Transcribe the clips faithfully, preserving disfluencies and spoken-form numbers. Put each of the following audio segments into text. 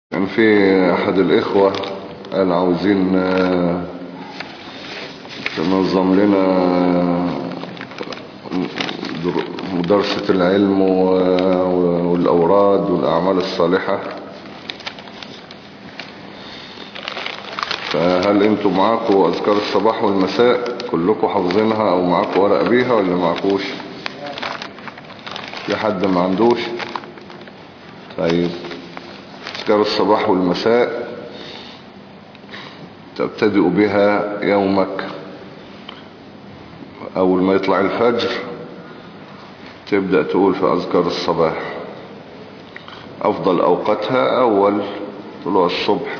كان في أحد الإخوة قال عاوزين تنظم لنا مدرسة العلم والأوراد والأعمال الصالحة. فهل انتوا معاكم أذكار الصباح والمساء كلكم حافظينها أو معاكم ورق بيها ولا معاكوش؟ في حد ما عندوش؟ طيب، أذكار الصباح والمساء تبتدئ بها يومك أول ما يطلع الفجر، تبدأ تقول في أذكار الصباح. أفضل أوقاتها أول طلوع الصبح.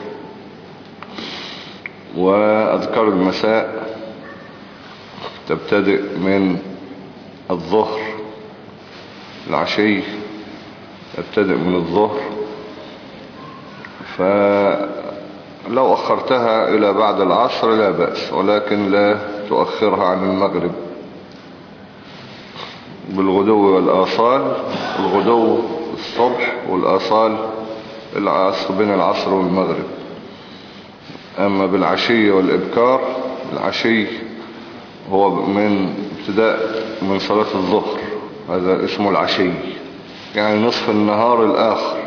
وأذكار المساء تبتدئ من الظهر، العشي تبتدئ من الظهر. فلو أخرتها إلى بعد العصر لا بأس، ولكن لا تؤخرها عن المغرب. بالغدو والآصال، الغدو الصبح والآصال العصر، بين العصر والمغرب. أما بالعشي والإبكار، العشي هو من ابتداء من صلاة الظهر، هذا اسمه العشي، يعني نصف النهار الآخر.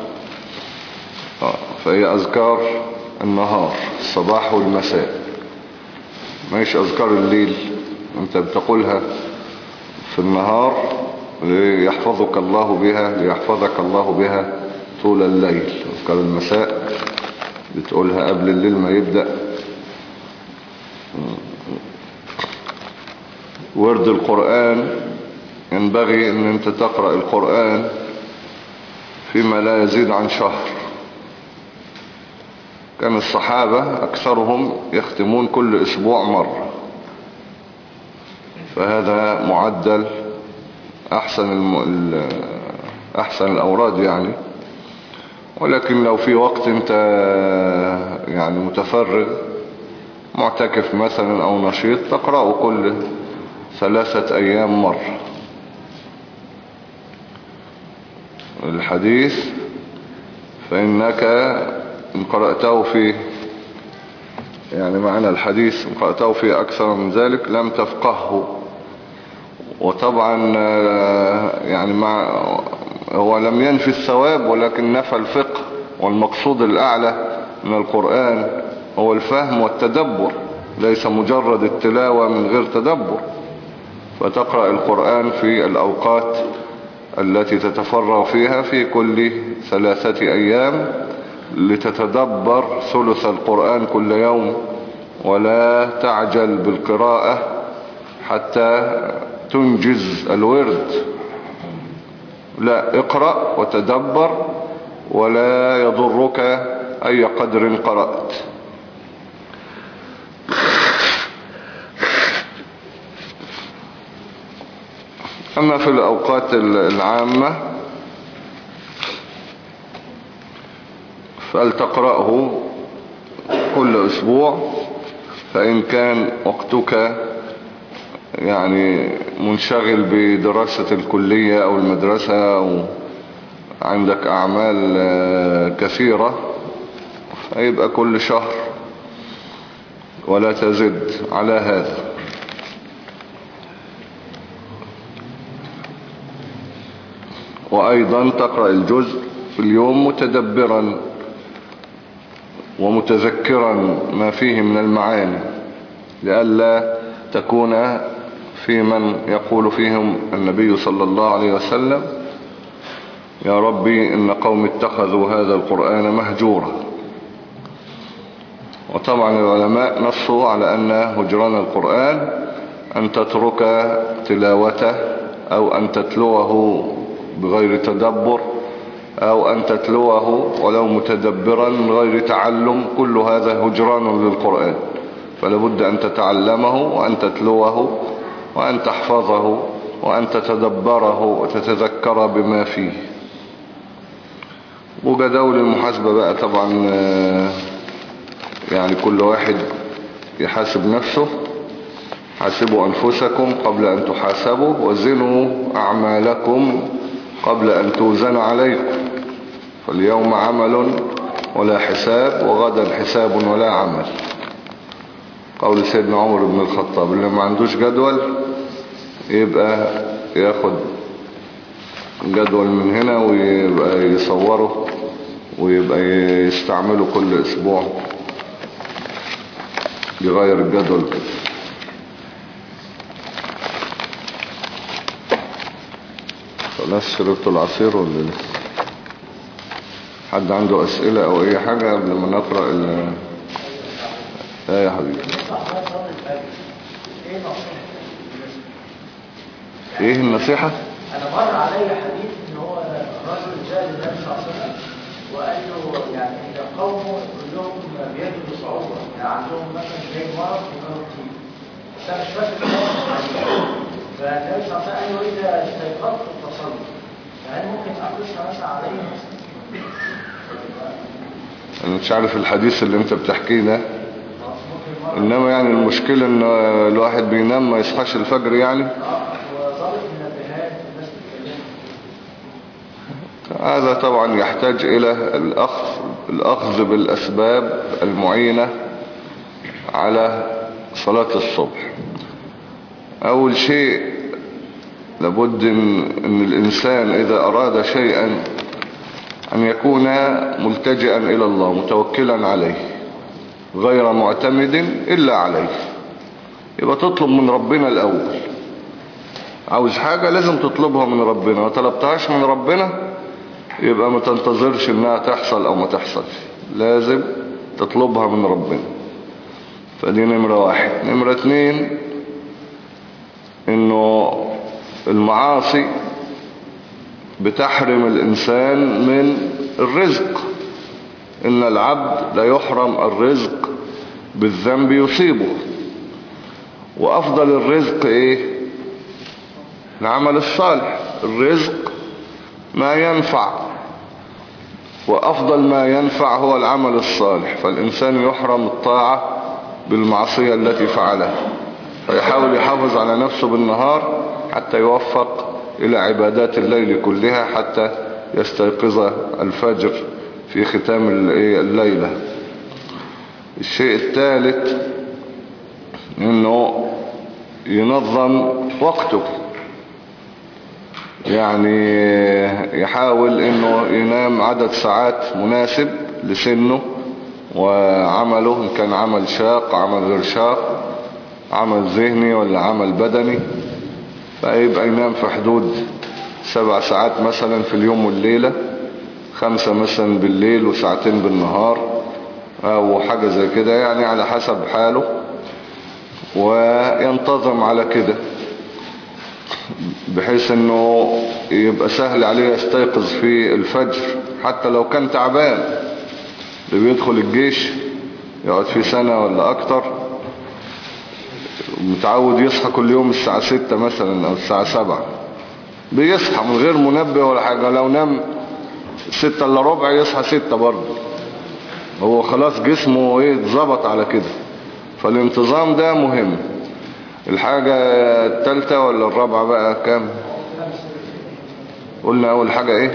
فهي أذكار النهار، الصباح والمساء، ماهيش أذكار الليل. أنت بتقولها في النهار ليحفظك الله بها ليحفظك الله بها طول الليل. أذكار المساء بتقولها قبل الليل ما يبدأ. ورد القرآن ينبغي أن أنت تقرأ القرآن فيما لا يزيد عن شهر. كان الصحابة أكثرهم يختمون كل أسبوع مرة، فهذا معدل أحسن الم... أحسن الأوراد يعني. ولكن لو في وقت أنت يعني متفرغ، معتكف مثلا أو نشيط، تقرأه كل ثلاثة أيام مرة. الحديث فإنك إن قرأته في يعني معنى الحديث إن قرأته في أكثر من ذلك لم تفقهه. وطبعا يعني مع هو لم ينفي الثواب، ولكن نفى الفقه. والمقصود الأعلى من القرآن هو الفهم والتدبر، ليس مجرد التلاوة من غير تدبر. فتقرأ القرآن في الأوقات التي تتفرغ فيها في كل ثلاثة أيام، لتتدبر ثلث القرآن كل يوم. ولا تعجل بالقراءة حتى تنجز الورد، لا، اقرأ وتدبر، ولا يضرك أي قدر قرأت. أما في الأوقات العامة فلتقرأه كل أسبوع. فإن كان وقتك يعني منشغل بدراسة الكلية أو المدرسة أو عندك أعمال كثيرة، فيبقى كل شهر ولا تزد على هذا. وأيضا تقرأ الجزء في اليوم متدبرا ومتذكرا ما فيه من المعاني، لئلا تكون في من يقول فيهم النبي صلى الله عليه وسلم: يا ربي إن قوم اتخذوا هذا القرآن مهجورا. وطبعا العلماء نصوا على أن هجران القرآن أن تترك تلاوته، أو أن تتلوه بغير تدبر، أو أن تتلوه ولو متدبرا من غير تعلم. كل هذا هجران للقرآن. فلابد أن تتعلمه وأن تتلوه وأن تحفظه وأن تتدبره وتتذكر بما فيه. وجدول المحاسبة بقى طبعا يعني كل واحد يحاسب نفسه. حاسبوا أنفسكم قبل أن تحاسبوا، وزنوا أعمالكم قبل أن توزن عليكم. فاليوم عمل ولا حساب، وغدا حساب ولا عمل. قول سيدنا عمر بن الخطاب اللي ما عندوش جدول يبقى ياخد جدول من هنا ويبقى يصوره ويبقى يستعمله كل اسبوع، يغير الجدول كده. خلاص شربت العصير ولا لسه؟ حد عنده اسئلة او اي حاجة قبل ما نقرأ ال ايه يا حبيبي؟ ايه النصيحة؟ انا مر علي حديث ان هو رجل جاء للنبي صلى الله عليه وسلم وقال له يعني ان قومه كلهم بيجدوا صعوبة، يعني عندهم مثلا زي مرض ومرض كتير، بس انا مش فاكر فالنبي صلى الله عليه وسلم قال له اذا استيقظت فصلي، فهل ممكن اقصها مثلا عليه مثلا؟ انا مش عارف الحديث اللي انت بتحكيه ده، انما يعني المشكلة ان الواحد بينام ما يصحاش الفجر يعني. هذا طبعا يحتاج الى الاخذ الاخذ بالاسباب المعينة على صلاة الصبح. اول شيء لابد ان الانسان اذا اراد شيئا ان يكون ملتجئا الى الله متوكلا عليه غير معتمد الا عليه. يبقى تطلب من ربنا الاول. عاوز حاجة لازم تطلبها من ربنا، ما طلبتهاش من ربنا يبقى ما تنتظرش انها تحصل او ما تحصلش، لازم تطلبها من ربنا. فدي نمرة واحد. نمرة اتنين انه المعاصي بتحرم الانسان من الرزق. ان العبد لا يحرم الرزق بالذنب يصيبه. وافضل الرزق ايه؟ العمل الصالح. الرزق ما ينفع، وافضل ما ينفع هو العمل الصالح. فالانسان يحرم الطاعة بالمعصية التي فعلها، فيحاول يحافظ على نفسه بالنهار حتى يوفق الى عبادات الليل كلها حتى يستيقظ الفجر في ختام الليلة. الشيء الثالث انه ينظم وقته، يعني يحاول انه ينام عدد ساعات مناسب لسنه وعمله، ان كان عمل شاق عمل غير شاق، عمل ذهني ولا عمل بدني، فيبقى ينام في حدود سبع ساعات مثلا في اليوم والليلة، خمسة مثلا بالليل وساعتين بالنهار او حاجة زي كده، يعني على حسب حاله، وينتظم على كده بحيث انه يبقى سهل عليه يستيقظ في الفجر حتى لو كان تعبان. اللي بيدخل الجيش يقعد فيه سنة ولا اكتر متعود يصحى كل يوم الساعة ستة مثلا او الساعة سبعة، بيصحى من غير منبه ولا حاجة. لو نام ستة الا ربع يصحى ستة برضه، هو خلاص جسمه ايه اتظبط على كده. فالانتظام ده مهم. الحاجة الثالثة ولا الرابعة بقى كام؟ قلنا اول حاجة ايه؟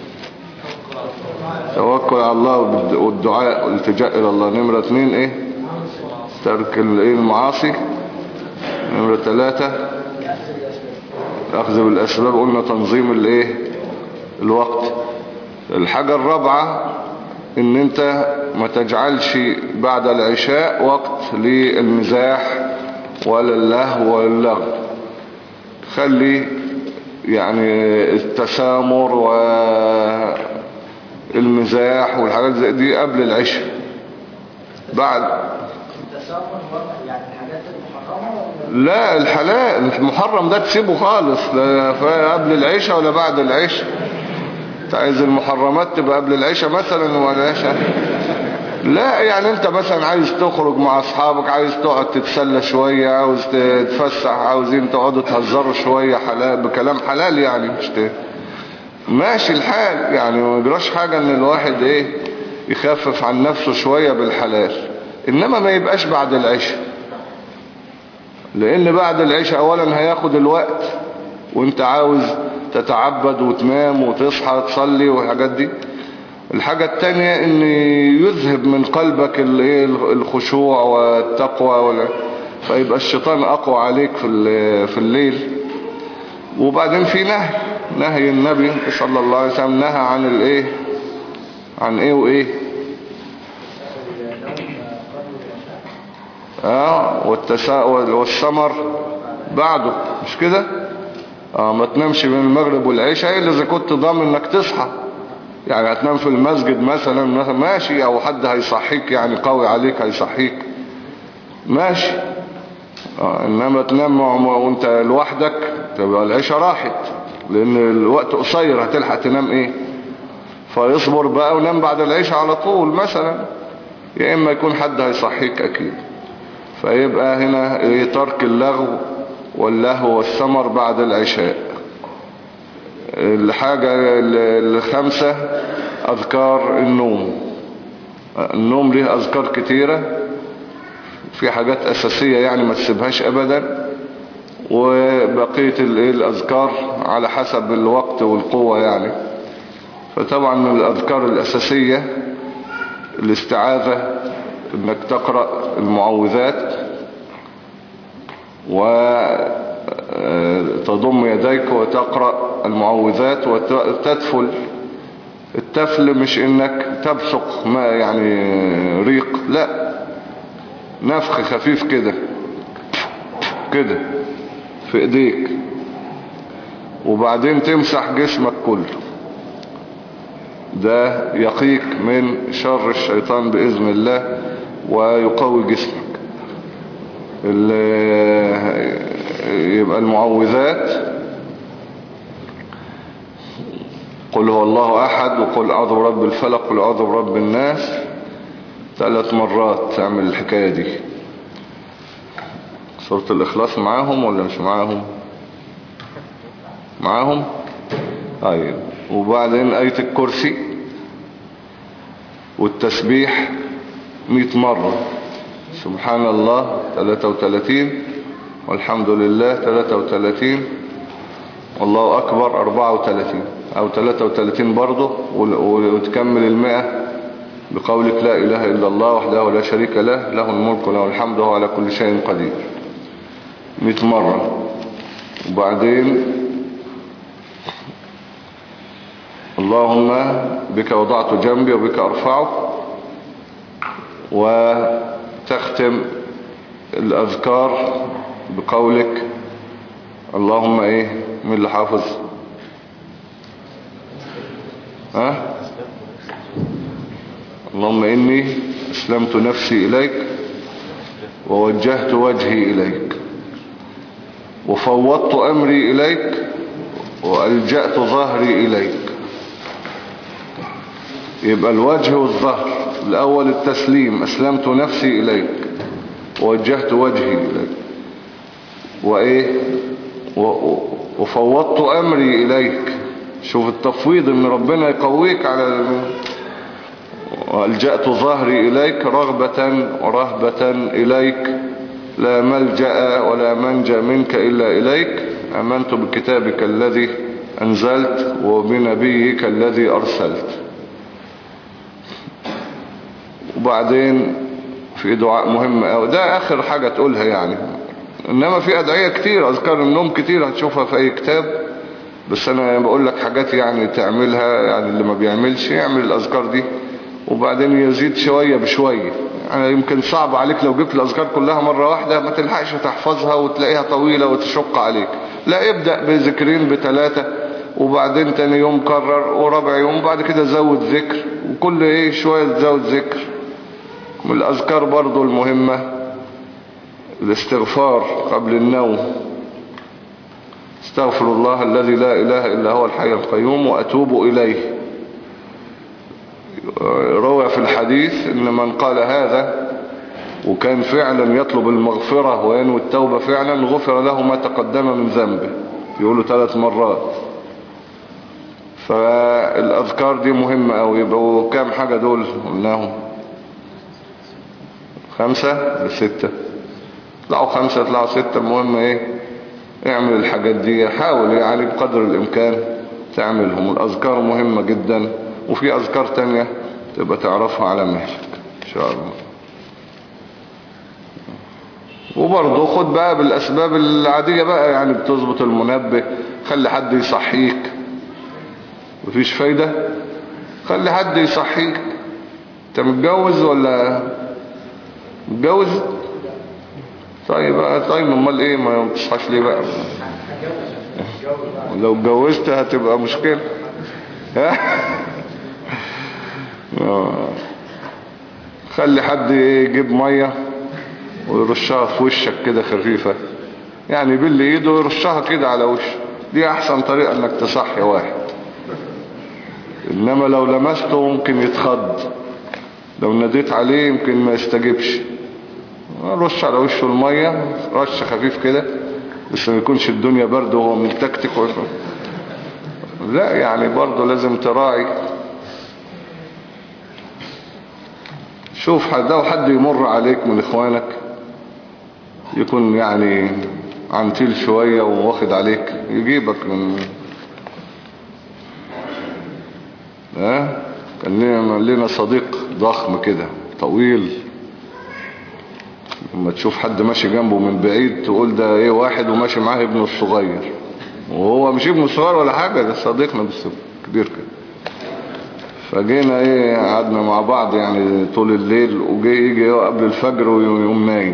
توكل على الله والدعاء والالتجاء الى الله. نمرة اتنين ايه؟ ترك الايه المعاصي. نمرة ثلاثة الاخذ بالاسباب. قلنا تنظيم الايه الوقت. الحاجة الرابعة ان انت ما تجعلش بعد العشاء وقت للمزاح ولا اللهو ولا اللغو. خلي يعني التسامر والمزاح والحاجات زي دي قبل العشاء. بعد التسامر يعني الحاجات المحرمة؟ لا الحلال. المحرم ده تسيبه خالص، لا قبل العشاء ولا بعد العشاء. انت عايز المحرمات تبقى قبل العشاء مثلا ولا العشاء؟ لا يعني انت مثلا عايز تخرج مع اصحابك، عايز تقعد تتسلى شوية، عاوز تتفسح، عاوزين تقعدوا تهزروا شوية حلال بكلام حلال، يعني مش ت... ماشي الحال. يعني ما يجراش حاجة ان الواحد ايه يخفف عن نفسه شوية بالحلال، انما ما يبقاش بعد العشاء. لان بعد العشاء اولا هياخد الوقت وانت عاوز تتعبد وتنام وتصحى تصلي والحاجات دي، الحاجة التانية ان يذهب من قلبك الخشوع والتقوى، فيبقى الشيطان اقوى عليك في الليل. وبعدين في نهي نهي النبي صلى الله عليه وسلم نهى عن الايه عن ايه وايه اه والتساؤل والسمر بعده، مش كده؟ اه ما تنامش بين المغرب والعشاء الا اذا كنت ضامن انك تصحى. يعني هتنام في المسجد مثلا ماشي، او حد هيصحيك يعني قوي عليك هيصحيك ماشي. آه انما تنام وانت لوحدك تبقى العشاء راحت، لان الوقت قصير هتلحق تنام ايه. فيصبر بقى ونام بعد العشاء على طول مثلا، يا اما يكون حد هيصحيك اكيد. فيبقى هنا ايه ترك اللغو واللهو والسمر بعد العشاء. الحاجة الخامسة أذكار النوم. النوم له أذكار كتيرة، في حاجات أساسية يعني ما تسيبهاش أبدا، وبقية الأذكار على حسب الوقت والقوة يعني. فطبعا من الأذكار الأساسية الاستعاذة، انك تقرأ المعوذات وتضم يديك وتقرأ المعوذات وتتفل. التفل مش انك تبصق ما يعني ريق، لا، نفخ خفيف كده كده في ايديك، وبعدين تمسح جسمك كله. ده يقيك من شر الشيطان بإذن الله ويقوي جسمك. يبقى المعوذات قل هو الله أحد، وقل أعوذ برب الفلق، وقل أعوذ برب الناس، ثلاث مرات تعمل الحكاية دي. سورة الإخلاص معاهم ولا مش معاهم؟ معاهم؟ أيوة. وبعدين آية الكرسي والتسبيح مئة مرة، سبحان الله ثلاثة وثلاثين، والحمد لله ثلاثة وثلاثين، والله أكبر أربعة وثلاثين أو ثلاثة وثلاثين برضه، وتكمل المئة بقولك لا إله إلا الله وحده لا شريك له، له الملك وله الحمد وهو على كل شيء قدير، مئة مرة. وبعدين اللهم بك وضعت جنبي وبك أرفعه. وتختم الأذكار بقولك اللهم ايه، من اللي حافظ؟ ها؟ اللهم إني أسلمت نفسي إليك ووجهت وجهي إليك وفوضت أمري إليك وألجأت ظهري إليك. يبقى الوجه والظهر، الأول التسليم، أسلمت نفسي إليك ووجهت وجهي إليك وإيه وفوضت أمري إليك. شوف التفويض ان ربنا يقويك على. وألجأت ظهري إليك رغبة ورهبة إليك، لا ملجأ ولا منجى منك إلا إليك. آمنت بكتابك الذي أنزلت وبنبيك الذي أرسلت. وبعدين في دعاء مهم أوي، ده آخر حاجة تقولها يعني. إنما في أدعية كتير، أذكار النوم كتير هتشوفها في أي كتاب، بس أنا بقول لك حاجات يعني تعملها، يعني اللي ما بيعملش يعمل الأذكار دي وبعدين يزيد شوية بشوية. يعني يمكن صعب عليك لو جبت الأذكار كلها مرة واحدة ما تلحقش تحفظها وتلاقيها طويلة وتشق عليك. لا، ابدأ بذكرين بثلاثة، وبعدين تاني يوم كرر، ورابع يوم بعد كده زود ذكر، وكل ايه شوية تزود ذكر. من الأذكار برضو المهمة الاستغفار قبل النوم. استغفر الله الذي لا إله إلا هو الحي القيوم وأتوب إليه. روى في الحديث إن من قال هذا وكان فعلا يطلب المغفرة وينوي التوبة فعلا غفر له ما تقدم من ذنبه. يقولوا ثلاث مرات. فالأذكار دي مهمة أوي. يبقوا كام حاجة دول قلناهم؟ خمسة لستة، طلعوا خمسة طلعوا ستة. المهم ايه، اعمل الحاجات دي، حاول يعني بقدر الامكان تعملهم. الاذكار مهمة جدا، وفي أذكار تانية تبقى تعرفها على مهلك إن شاء الله. وبرضه خد بقى بالأسباب العادية بقى، يعني بتظبط المنبه، خلي حد يصحيك، مفيش فايدة، خلي حد يصحيك. انت متجوز ولا متجوز؟ طيب بقى، طيب امال ايه ما تصحاش ليه بقى؟ لو اتجوزت هتبقى مشكلة. خلي حد يجيب مية ويرشها في وشك كده خفيفة، يعني باللي ايده يرشها كده على وشك، دي احسن طريقة انك تصحي واحد. انما لو لمسته ممكن يتخض، لو ناديت عليه يمكن ما يستجيبش. رش على وشه المية رش خفيف كده، بس ما يكونش الدنيا برد وهو متكتك وشو. لا يعني برضه لازم تراعي. شوف حد، لو حد يمر عليك من اخوانك يكون يعني عنتيل شوية وواخد عليك، يجيبك من ها. كان لنا لنا صديق ضخم كده طويل، لما تشوف حد ماشي جنبه من بعيد تقول ده ايه، واحد وماشي معاه ابنه الصغير، وهو مش ابنه الصغير ولا حاجة، ده صديقنا بس كبير كده. فجينا ايه قعدنا مع بعض يعني طول الليل، وجي يجي قبل الفجر ويقوم نايم.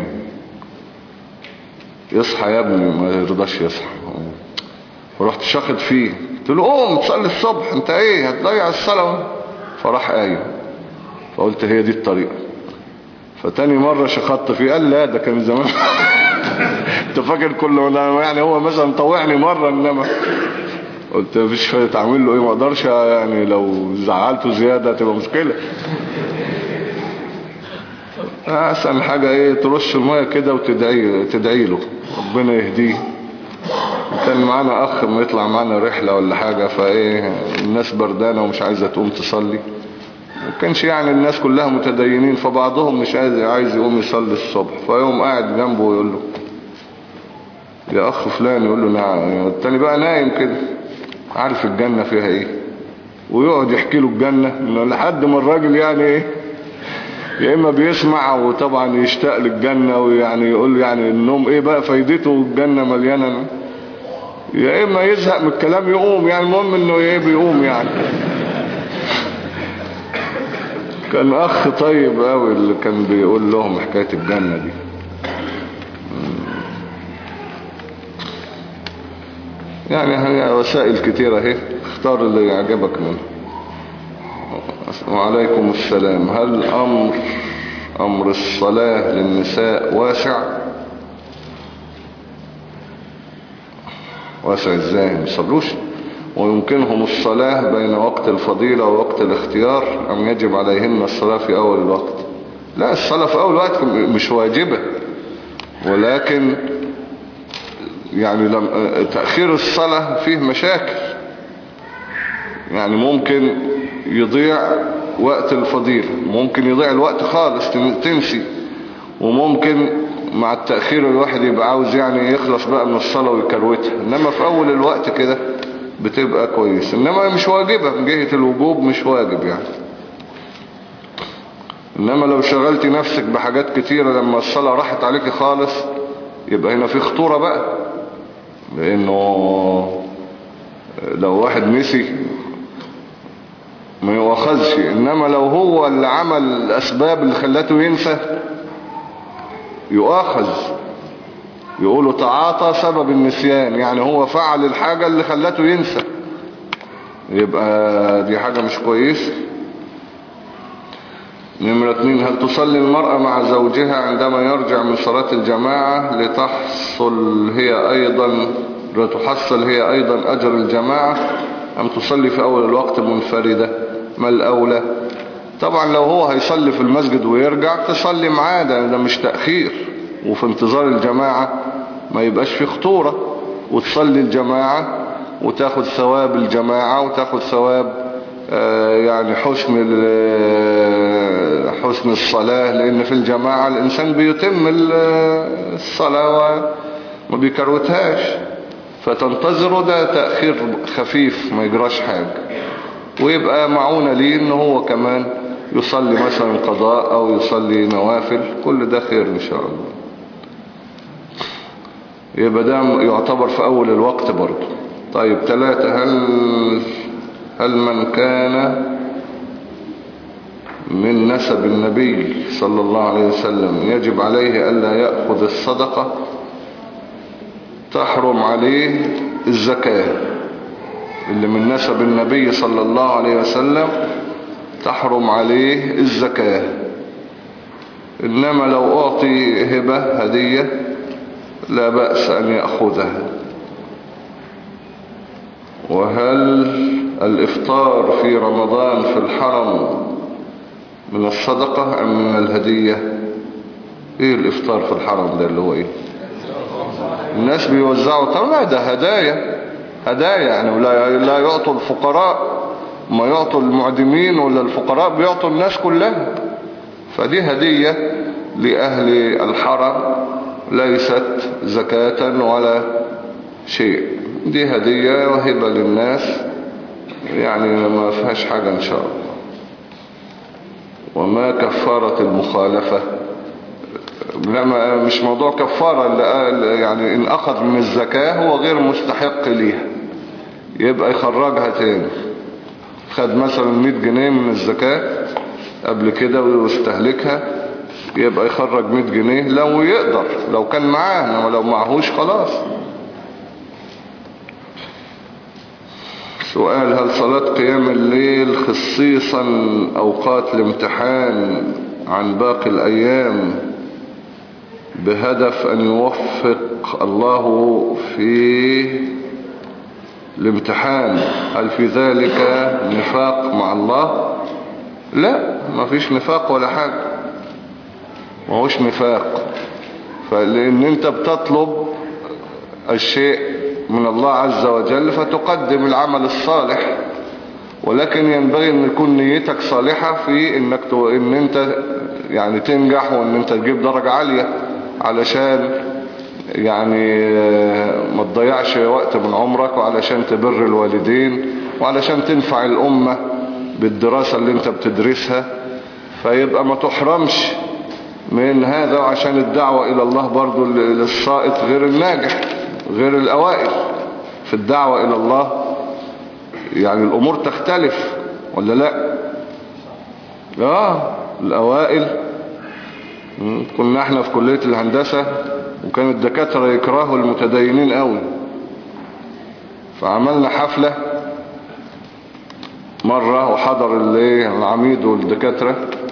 يصحى يا ابني، ما يرضاش يصحى. ورحت شاخد فيه، قلت له قوم تصلي الصبح، انت ايه هتضيع الصلاة؟ فراح قايم. فقلت هي دي الطريقة. فتاني مرة شخطت فيه، قال لا ده كان زمان. انت فاكر كله يعني هو مثلا طوعني مرة، انما قلت مفيش فايدة، تعمل له ايه، ما اقدرش يعني، لو زعلته زيادة تبقى مشكلة. احسن حاجة ايه، ترش المية كده وتدعي تدعي له ربنا يهديه. كان معانا اخ ما يطلع معانا رحلة ولا حاجة، فايه الناس بردانة ومش عايزة تقوم تصلي، وكانش يعني الناس كلها متدينين، فبعضهم مش عايز عايز يقوم يصلي الصبح، فيقوم قاعد جنبه ويقول له يا اخ فلان، يقول له نعم. التاني بقى نايم كده عارف الجنة فيها ايه، ويقعد يحكي له الجنة لحد ما الراجل يعني ايه، يا اما بيسمع وطبعا يشتاق للجنة، ويعني يقول يعني النوم ايه بقى فايدته، الجنة مليانة، يا اما يزهق من الكلام يقوم، يعني المهم انه ايه بيقوم يعني. كان اخ طيب قوي اللي كان بيقول لهم حكاية الجنة دي. يعني هي وسائل كتيرة اهي، اختار اللي يعجبك منه. وعليكم السلام. هل امر امر الصلاة للنساء واسع؟ واسع ازاي؟ ما يصلوش؟ ويمكنهم الصلاة بين وقت الفضيلة ووقت الاختيار، ام يجب عليهن الصلاة في اول الوقت؟ لا، الصلاة في اول وقت مش واجبة، ولكن يعني لم تأخير الصلاة فيه مشاكل. يعني ممكن يضيع وقت الفضيلة، ممكن يضيع الوقت خالص تنسي، وممكن مع التأخير الواحد يبقى عاوز يعني يخلص بقى من الصلاة ويكروتها. انما في اول الوقت كده بتبقى كويس، انما مش واجبة من جهة الوجوب، مش واجب يعني. انما لو شغلت نفسك بحاجات كتيرة لما الصلاة راحت عليك خالص، يبقى هنا في خطورة بقى، لانه لو واحد نسي ما يؤخذش. انما لو هو اللي عمل الاسباب اللي خلته ينسى يؤخذ، يقولوا تعاطى سبب النسيان، يعني هو فعل الحاجة اللي خلته ينسى، يبقى دي حاجة مش كويسة. نمرة اتنين، هل تصلي المرأة مع زوجها عندما يرجع من صلاة الجماعة لتحصل هي ايضا لتحصل هي ايضا اجر الجماعة، ام تصلي في اول الوقت منفردة؟ ما الاولى؟ طبعا لو هو هيصلي في المسجد ويرجع تصلي معاه، ده, ده مش تأخير، وفي انتظار الجماعة ما يبقاش في خطورة، وتصلي الجماعة وتاخد ثواب الجماعة وتاخد ثواب آه يعني حسن حسن الصلاة، لان في الجماعة الانسان بيتم الصلاة وما بيكروتهاش، فتنتظره، ده تأخير خفيف ما يجراش حاجة. ويبقى معونة ليه ان هو كمان يصلي مثلا قضاء او يصلي نوافل، كل ده خير ان شاء الله. يبقى ده يعتبر في اول الوقت برضه. طيب ثلاثة، هل هل من كان من نسب النبي صلى الله عليه وسلم يجب عليه ألا يأخذ الصدقة؟ تحرم عليه الزكاة. اللي من نسب النبي صلى الله عليه وسلم تحرم عليه الزكاة. إنما لو أعطي هبة هدية لا بأس أن يأخذها. وهل الإفطار في رمضان في الحرم من الصدقة أم من الهدية؟ إيه الإفطار في الحرم ده اللي هو إيه؟ الناس بيوزعوا طبعا، ده هدايا هدايا يعني، لا لا يعطوا الفقراء ما يعطوا المعدمين، ولا الفقراء بيعطوا الناس كلها. فدي هدية لأهل الحرم، ليست زكاة ولا شيء. دي هدية وهبة للناس، يعني ما فيهاش حاجة إن شاء الله. وما كفارة المخالفة؟ لا، مش موضوع كفارة، يعني إن أخذ من الزكاة هو غير مستحق ليها يبقى يخرجها تاني. خد مثلا مية جنيه من الزكاة قبل كده واستهلكها، يبقى يخرج مية جنيه لو يقدر، لو كان معاه، ولو معهوش خلاص. سؤال: هل صلاة قيام الليل خصيصا أوقات الامتحان عن باقي الأيام بهدف أن يوفق الله في الامتحان، هل في ذلك نفاق مع الله؟ لا، ما فيش نفاق ولا حاجة، ما هوش نفاق. فلأن انت بتطلب الشيء من الله عز وجل فتقدم العمل الصالح، ولكن ينبغي ان يكون نيتك صالحة في انك تو... ان انت يعني تنجح، وان انت تجيب درجة عالية، علشان يعني ما تضيعش وقت من عمرك، وعلشان تبر الوالدين، وعلشان تنفع الأمة بالدراسة اللي انت بتدرسها. فيبقى ما تحرمش من هذا، وعشان الدعوة إلى الله برضو للسائط غير الناجح، غير الأوائل في الدعوة إلى الله. يعني الأمور تختلف ولا لا؟ آه الأوائل. كنا احنا في كلية الهندسة، وكان الدكاترة يكرهوا المتدينين قوي، فعملنا حفلة مرة وحضر العميد والدكاترة،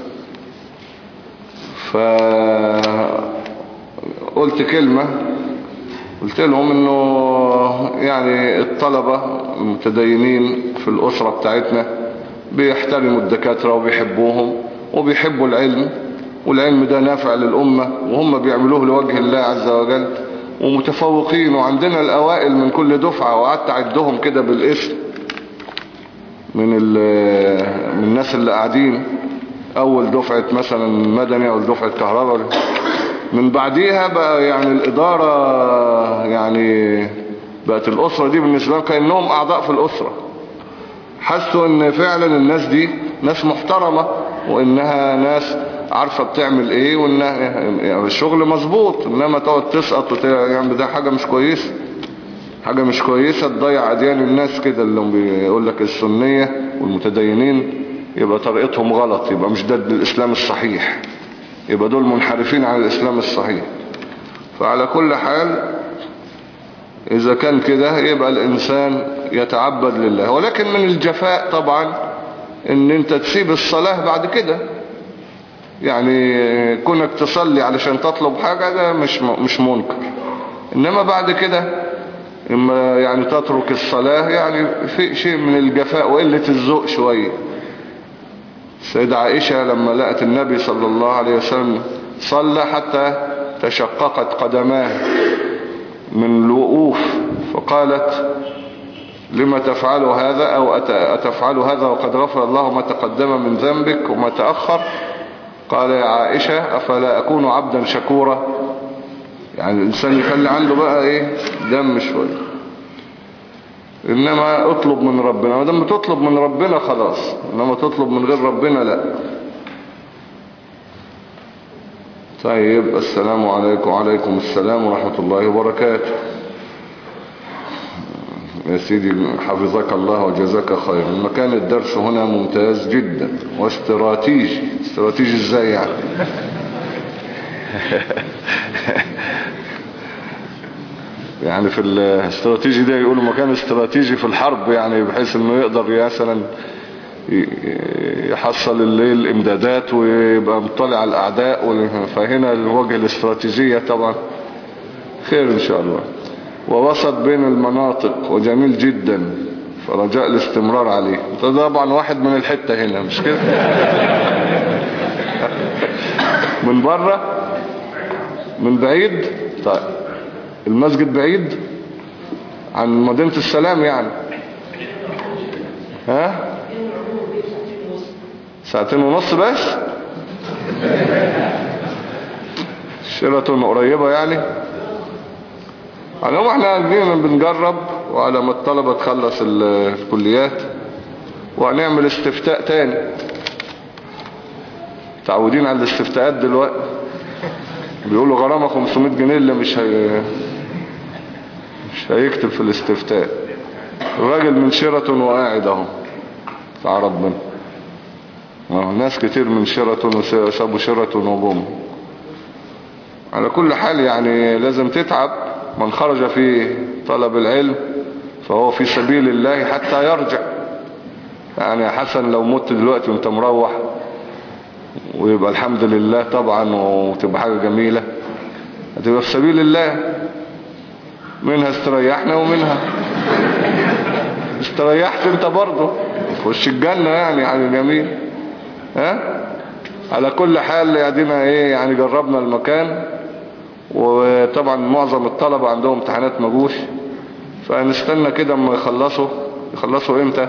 فقلت كلمة، قلت لهم انه يعني الطلبة المتدينين في الأسرة بتاعتنا بيحترموا الدكاترة وبيحبوهم وبيحبوا العلم، والعلم ده نافع للأمة، وهم بيعملوه لوجه الله عز وجل، ومتفوقين، وعندنا الأوائل من كل دفعة. وقعدت أعدهم كده بالاسم من, من الناس اللي قاعدين، أول دفعة مثلا مدني، أو دفعة كهرباء. من بعديها بقى يعني الإدارة، يعني بقت الأسرة دي بالنسبة لهم كأنهم أعضاء في الأسرة. حسوا ان فعلا الناس دي ناس محترمة، وانها ناس عارفة بتعمل ايه، وانها يعني الشغل مظبوط. انما تقعد تسقط وت... يعني ده حاجة مش كويسة، حاجة مش كويسة تضيع اديان الناس كده. اللي بيقول لك السنية والمتدينين يبقى طريقتهم غلط، يبقى مش ده الاسلام الصحيح، يبقى دول منحرفين عن الاسلام الصحيح. فعلى كل حال إذا كان كده يبقى الإنسان يتعبد لله. ولكن من الجفاء طبعا إن أنت تسيب الصلاة بعد كده، يعني كونك تصلي علشان تطلب حاجة ده مش مش منكر. إنما بعد كده إما يعني تترك الصلاة، يعني في شيء من الجفاء وقلة الذوق شوية. السيدة عائشة لما لقت النبي صلى الله عليه وسلم صلى حتى تشققت قدماه من الوقوف، فقالت: لما تفعل هذا، أو أتفعل هذا وقد غفر الله ما تقدم من ذنبك وما تأخر؟ قال: يا عائشة أفلا أكون عبدا شكورا؟ يعني الإنسان يخلي عنده بقى إيه دم شوية. إنما اطلب من ربنا، ولما تطلب من ربنا خلاص، إنما تطلب من غير ربنا لا. طيب، السلام عليكم. وعليكم السلام ورحمة الله وبركاته. يا سيدي حفظك الله وجزاك خير. المكان الدرس هنا ممتاز جدا واستراتيجي. استراتيجي ازاي يعني؟ يعني في الاستراتيجي ده يقولوا مكان استراتيجي في الحرب، يعني بحيث انه يقدر مثلا يحصل الليل امدادات ويبقى مطلع على الاعداء. فهنا الوجه الاستراتيجية طبعا خير ان شاء الله. ووسط بين المناطق وجميل جدا، فرجاء الاستمرار عليه. طبعا واحد من الحتة هنا مش كده؟ من بره، من بعيد. طيب المسجد بعيد عن مدينة السلام يعني؟ ها؟ ساعتين ونص بس؟ شيراتون قريبة يعني؟ على ما احنا عندنا بنجرب، وعلى ما الطلبة تخلص الكليات وهنعمل استفتاء تاني. تعودين على الاستفتاءات دلوقتي، بيقولوا غرامة خمسمائة جنيه اللي مش هي... مش هيكتب في الاستفتاء. الراجل من شيراتون وقاعد اهو بتاع ربنا. ناس كتير من شيراتون وسابوا شيراتون وجم. على كل حال يعني لازم تتعب. من خرج في طلب العلم فهو في سبيل الله حتى يرجع. يعني يا حسن لو مت دلوقتي وانت مروح ويبقى الحمد لله طبعا، وتبقى حاجة جميلة، هتبقى في سبيل الله. منها استريحنا ومنها استريحت انت برضه خش الجنة، يعني حاجة جميل. ها؟ على كل حال يدينا ايه يعني، جربنا المكان. وطبعا معظم الطلبة عندهم امتحانات مجوش، فنستنى كده اما يخلصوا. يخلصوا امتى؟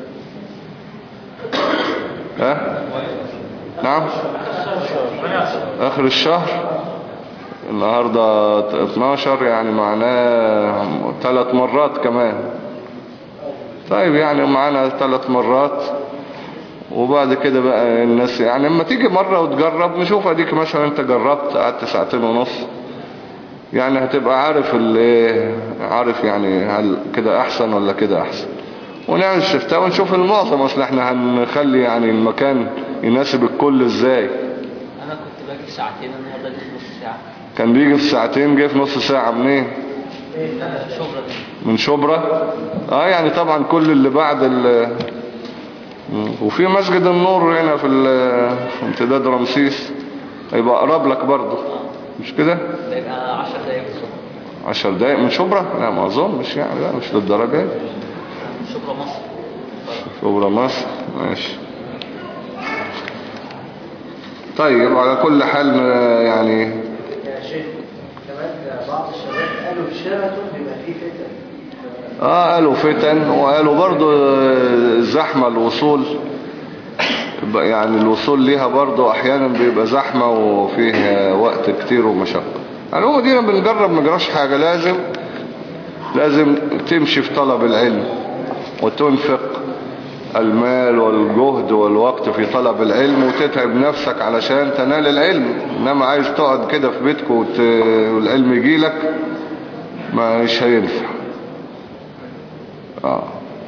ها؟ نعم، اخر الشهر. النهاردة اتناشر، يعني معناه ثلاث مرات كمان. طيب يعني معانا ثلاث مرات، وبعد كده بقى الناس يعني اما تيجي مرة وتجرب نشوف. اديك مثلا انت جربت قعدت ساعتين ونص، يعني هتبقى عارف اللي عارف يعني هل كده احسن ولا كده احسن. ونعمل استفتاء ونشوف المعظم. اصل احنا هنخلي يعني المكان يناسب الكل ازاي. انا كنت باجي في ساعتين، النهارده جه في نص ساعة. كان بيجي في ساعتين، جه في نص ساعة. منين؟ شبرا. من شبرا. اه يعني طبعا كل اللي بعد ال وفي مسجد النور هنا في, في امتداد رمسيس، هيبقى اقرب لك برضه مش كده؟ هيبقى عشر دقايق بالظبط. عشر دقايق من شبرا؟ لا ما اظن، مش يعني، لا مش للدرجة دي. شبرا مصر. شبرا مصر ماشي. طيب على كل حال يعني. يا شيخ كمان بعض الشباب قالوا في شيراتون بيبقى فيه فتن. اه قالوا فتن، وقالوا برضو زحمة الوصول. يعني الوصول ليها برضو احيانا بيبقى زحمة وفيه وقت كتير ومشقة. يعني هو دينا بنجرب مجراش حاجة. لازم لازم تمشي في طلب العلم وتنفق المال والجهد والوقت في طلب العلم وتتعب نفسك علشان تنال العلم. انما عايز تقعد كده في بيتك وت... والعلم يجيلك مش هينفع. آه.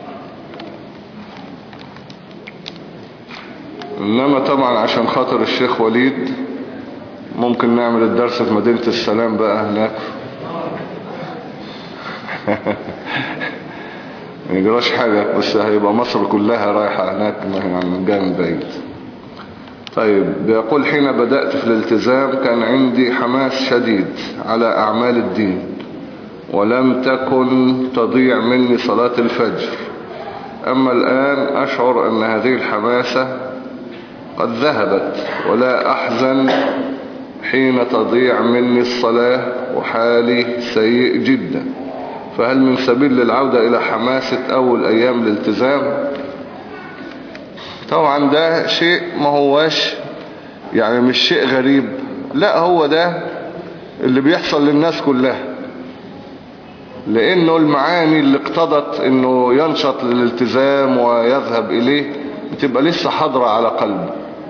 انما طبعا عشان خاطر الشيخ وليد ممكن نعمل الدرس في مدينة السلام بقى هناك. ما يجراش حاجة، بس هيبقى مصر كلها رايحة هناك من جاي من بعيد. طيب بيقول حين بدأت في الالتزام كان عندي حماس شديد على أعمال الدين، ولم تكن تضيع مني صلاة الفجر. أما الآن أشعر أن هذه الحماسة قد ذهبت، ولا أحزن حين تضيع مني الصلاة وحالي سيء جدا. فهل من سبيل للعودة إلى حماسة أول أيام الالتزام؟ طبعا ده شيء ما هواش يعني مش شيء غريب، لا هو ده اللي بيحصل للناس كلها. لانه المعاني اللي اقتضت انه ينشط للالتزام ويذهب اليه بتبقى لسه حاضرة على قلبه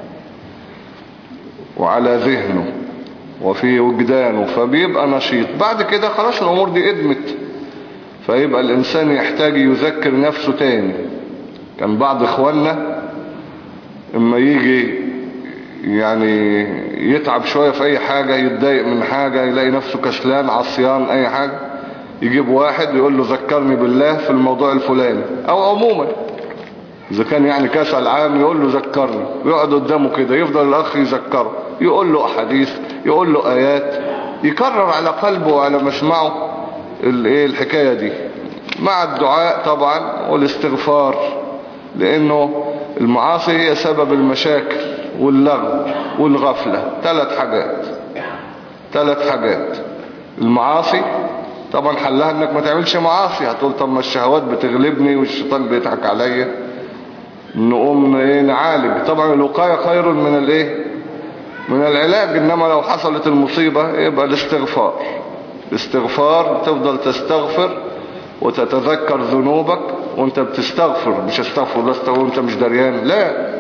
وعلى ذهنه وفي وجدانه، فبيبقى نشيط. بعد كده خلاص الامور دي ادمت، فيبقى الانسان يحتاج يذكر نفسه تاني. كان بعض اخواننا اما يجي يعني يتعب شوية في اي حاجة، يتضايق من حاجة، يلاقي نفسه كسلان عصيان اي حاجة، يجيب واحد يقول له ذكرني بالله في الموضوع الفلاني، او عموما اذا كان يعني كسل عام يقول له ذكرني، ويقعد قدامه كده يفضل الاخ يذكره، يقول له احاديث، يقول له ايات، يكرر على قلبه وعلى مسمعه الايه الحكاية دي، مع الدعاء طبعا والاستغفار، لانه المعاصي هي سبب المشاكل واللغو والغفلة. ثلاث حاجات ثلاث حاجات المعاصي طبعا حلها انك ما تعملش معاصي. هتقول طب ما الشهوات بتغلبني والشيطان بيضحك عليا، نقوم ايه نعالج. طبعا الوقاية خير من الايه من العلاج. انما لو حصلت المصيبة يبقى الاستغفار. الاستغفار تفضل تستغفر وتتذكر ذنوبك وانت بتستغفر، مش استغفر الله استغفر وانت مش دريان، لا،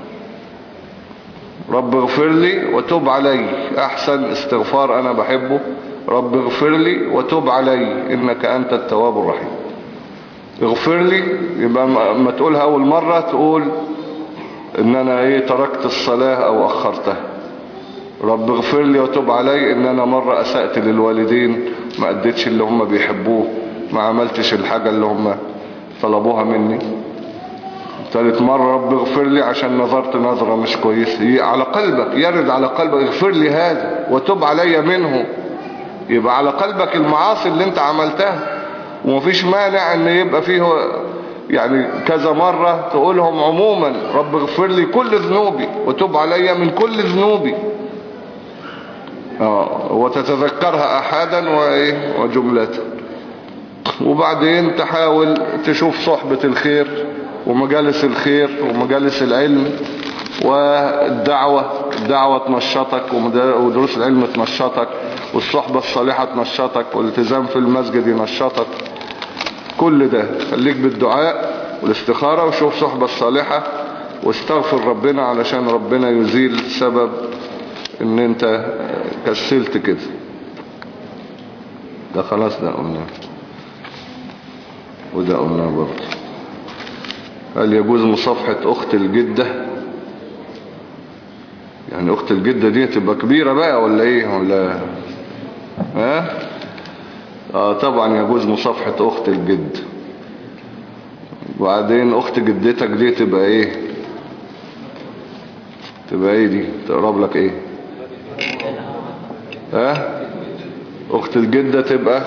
رب اغفر لي وتوب علي احسن استغفار انا بحبه، رب اغفر لي وتوب علي انك انت التواب الرحيم. اغفر لي يبقى ما تقولها اول مرة تقول ان انا ايه تركت الصلاة او اخرتها. رب اغفر لي وتوب علي ان انا مرة اسأت للوالدين، ما اديتش اللي هم بيحبوه، ما عملتش الحاجة اللي هم طلبوها مني. ثالث مرة رب اغفر لي عشان نظرت نظرة مش كويس. على قلبك يرد على قلبك اغفر لي هذا وتوب علي منه، يبقى على قلبك المعاصي اللي انت عملتها. ومفيش مانع ان يبقى فيه يعني كذا مرة تقولهم عموما، رب اغفر لي كل ذنوبي وتوب علي من كل ذنوبي، اه وتتذكرها احدا وايه وجملة. وبعدين تحاول تشوف صحبة الخير ومجالس الخير ومجالس العلم والدعوة. الدعوة تنشطك ودروس العلم تنشطك، والصحبة الصالحة تنشطك، والالتزام في المسجد ينشطك. كل ده خليك بالدعاء والاستخارة، وشوف صحبة الصالحة واستغفر ربنا علشان ربنا يزيل سبب ان انت كسلت كده. ده خلاص ده قلنا، وده قلنا برضه. هل يجوز مصافحة اخت الجدة؟ يعني اخت الجدة دي تبقى كبيرة بقى ولا ايه ولا ها؟ اه طبعا يجوز مصافحة اخت الجد. وبعدين اخت جدتك دي تبقى ايه؟ تبقى ايه دي؟ تقرب لك ايه؟ ها؟ اخت الجدة تبقى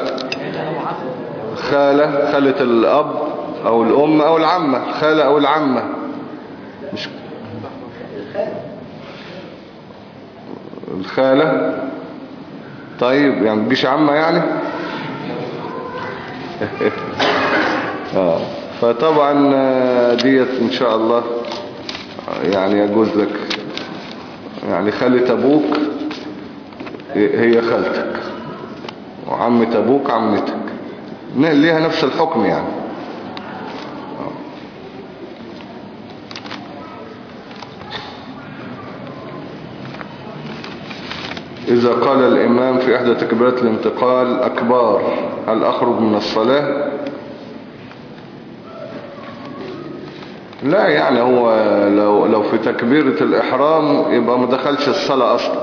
خالة، خالة الاب او الام او العمة، خالة او العمة. مش الخالة؟ طيب يعني متجيش عمة يعني اه فطبعا ديت ان شاء الله يعني يجوز لك. يعني خالة ابوك هي خالتك، وعمة ابوك عمتك، ليها نفس الحكم يعني. إذا قال الإمام في إحدى تكبيرات الانتقال أكبر، هل أخرج من الصلاة؟ لا، يعني هو لو, لو في تكبيرة الإحرام يبقى ما دخلش الصلاة أصلا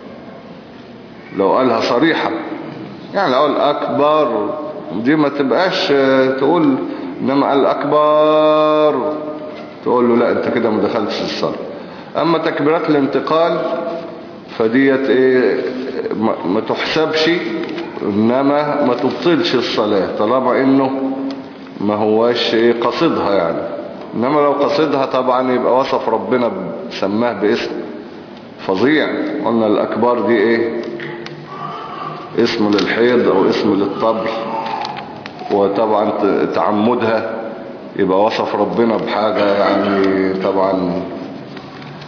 لو قالها صريحة. يعني لو قال أكبر دي ما تبقاش تقول، إنما قال أكبر تقول له لا أنت كده ما دخلتش الصلاة. أما تكبيرات الانتقال فديت ايه ما تحسبش، انما ما تبطلش الصلاة طالما انه ما هواش ايه قصدها يعني. انما لو قصدها طبعا يبقى وصف ربنا سماه باسم فظيع. قلنا الاكبار دي ايه؟ اسم للحيض او اسم للطبل، وطبعا تعمدها يبقى وصف ربنا بحاجة يعني طبعا.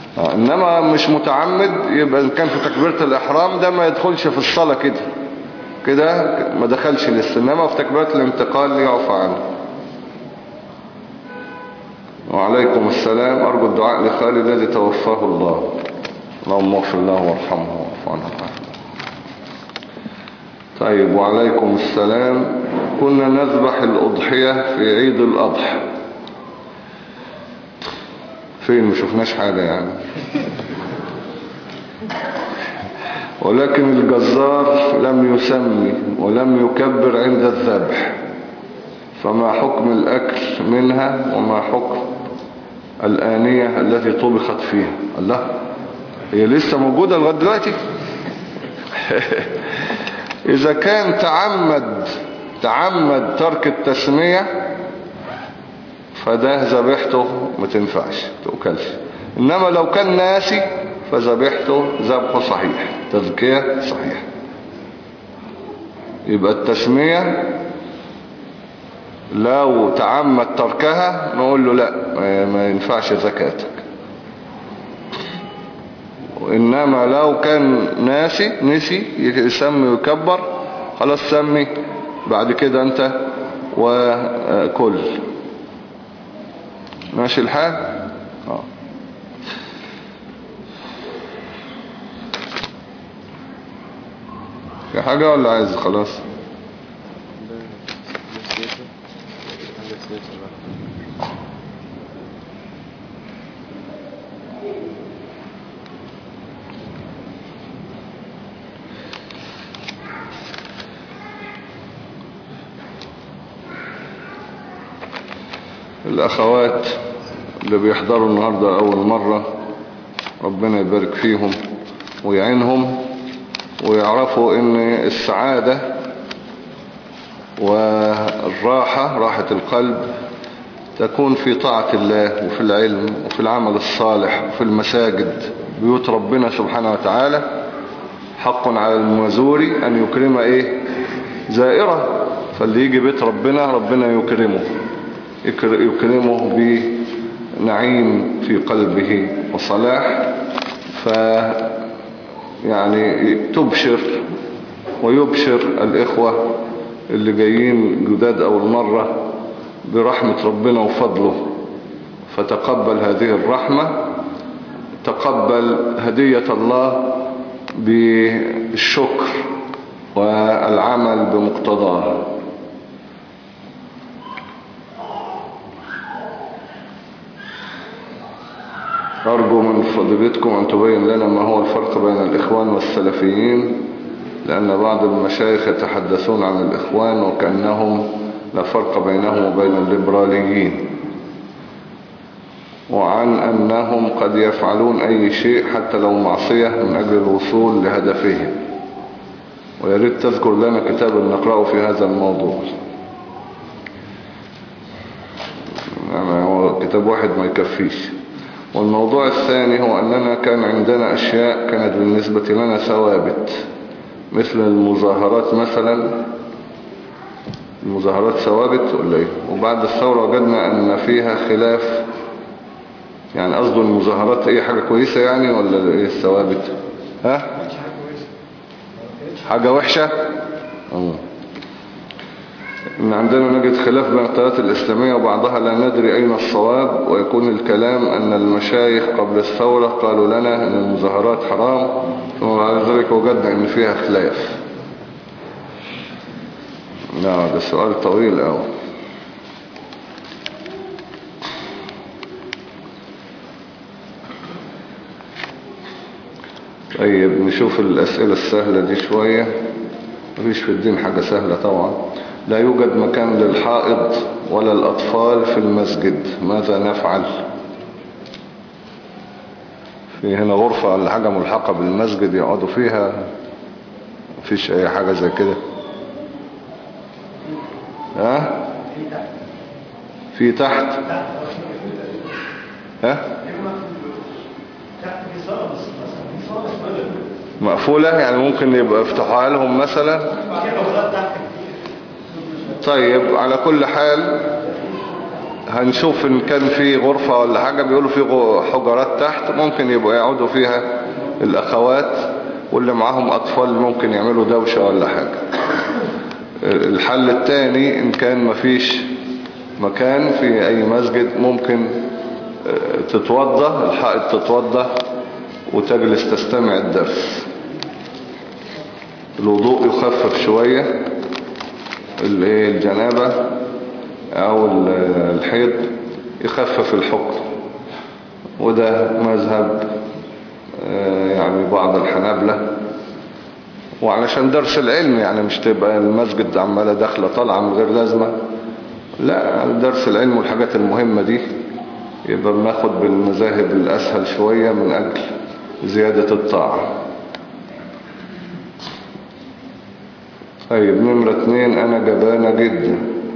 انما مش متعمد يبقى كان في تكبيرة الاحرام ده ما يدخلش في الصلاة كده، كده ما دخلش الاستنامة، وفي تكبيرات الانتقال يعفى عنه. وعليكم السلام. أرجو الدعاء لخالد الذي توفاه الله، اللهم اغفر له وارحمه واعف عنه. طيب، وعليكم السلام. كنا نذبح الأضحية في عيد الأضحى. فين؟ ما شفناش حاجة يعني. ولكن الجزار لم يسمي ولم يكبر عند الذبح، فما حكم الأكل منها وما حكم الآنية التي طبخت فيها؟ الله، هي لسه موجودة لغاية دلوقتي؟ إذا كان تعمد تعمد ترك التسمية فده ذبيحته ما تنفعش تؤكلش. إنما لو كان ناسي فذبيحته ذبح صحيح، تذكية صحيح. يبقى التسمية لو تعمد تركها نقول له لا، ما ينفعش زكاتك. إنما لو كان ناسي نسي يسمي ويكبر، خلاص سمي بعد كده أنت وكل. ماشي الحال؟ آه. في حاجة ولا عايز خلاص؟ الأخوات اللي بيحضروا النهاردة أول مرة، ربنا يبارك فيهم ويعينهم، ويعرفوا ان السعادة والراحة، راحة القلب، تكون في طاعة الله وفي العلم وفي العمل الصالح وفي المساجد، بيوت ربنا سبحانه وتعالى. حق على المزور أن يكرم إيه زائرة، فاللي يجي بيت ربنا ربنا يكرمه يكرمه بنعيم في قلبه وصلاح. ف يعني تبشر ويبشر الإخوة اللي جايين جداد أول مرة برحمة ربنا وفضله، فتقبل هذه الرحمة، تقبل هدية الله بالشكر والعمل بمقتضاه. أرجو من فضيلتكم أن تبين لنا ما هو الفرق بين الإخوان والسلفيين، لأن بعض المشايخ يتحدثون عن الإخوان وكأنهم لا فرق بينهم وبين الليبراليين، وعن أنهم قد يفعلون أي شيء حتى لو معصية من أجل الوصول لهدفهم. ويريد تذكر لنا كتاب نقرأه في هذا الموضوع. يعني هو كتاب واحد ما يكفيش. والموضوع الثاني هو أننا كان عندنا أشياء كانت بالنسبة لنا ثوابت، مثل المظاهرات مثلا. المظاهرات ثوابت ولا ايه؟ وبعد الثورة وجدنا أن فيها خلاف. يعني قصده المظاهرات ايه، حاجة كويسة يعني ولا ايه الثوابت؟ ها؟ حاجة وحشة؟ اه إن عندنا نجد خلاف بين القيادات الإسلامية وبعضها لا ندري أين الصواب، ويكون الكلام أن المشايخ قبل الثورة قالوا لنا أن المظاهرات حرام، ثم بعد ذلك وجدنا أن فيها خلاف. لا، ده سؤال طويل أوي. طيب نشوف الأسئلة السهلة دي شوية. مفيش في الدين حاجة سهلة طبعا. لا يوجد مكان للحائض ولا الأطفال في المسجد، ماذا نفعل؟ في هنا غرفة ولا حاجة ملحقة بالمسجد يقعدوا فيها؟ مفيش أي حاجة زي كده؟ ها؟ في تحت؟ ها؟ مقفولة يعني ممكن يبقى افتحوها لهم مثلا. طيب على كل حال هنشوف ان كان في غرفة ولا حاجة. بيقولوا في حجرات تحت ممكن يبقوا يقعدوا فيها الاخوات، واللي معاهم اطفال ممكن يعملوا دوشة ولا حاجة. الحل الثاني إن كان مفيش مكان في أي مسجد ممكن تتوضى، الحائط تتوضى وتجلس تستمع الدرس. الوضوء يخفف شوية الجنابة أو الحيض، يخفف الحكم، وده مذهب يعني بعض الحنابلة. وعلشان درس العلم يعني مش تبقى المسجد عمالة داخلة طالعة من غير لازمة، لا، درس العلم والحاجات المهمة دي يبقى بناخد بالمذاهب الأسهل شوية من أجل زيادة الطاعة. طيب نمرة اتنين، أنا جبانة جدا،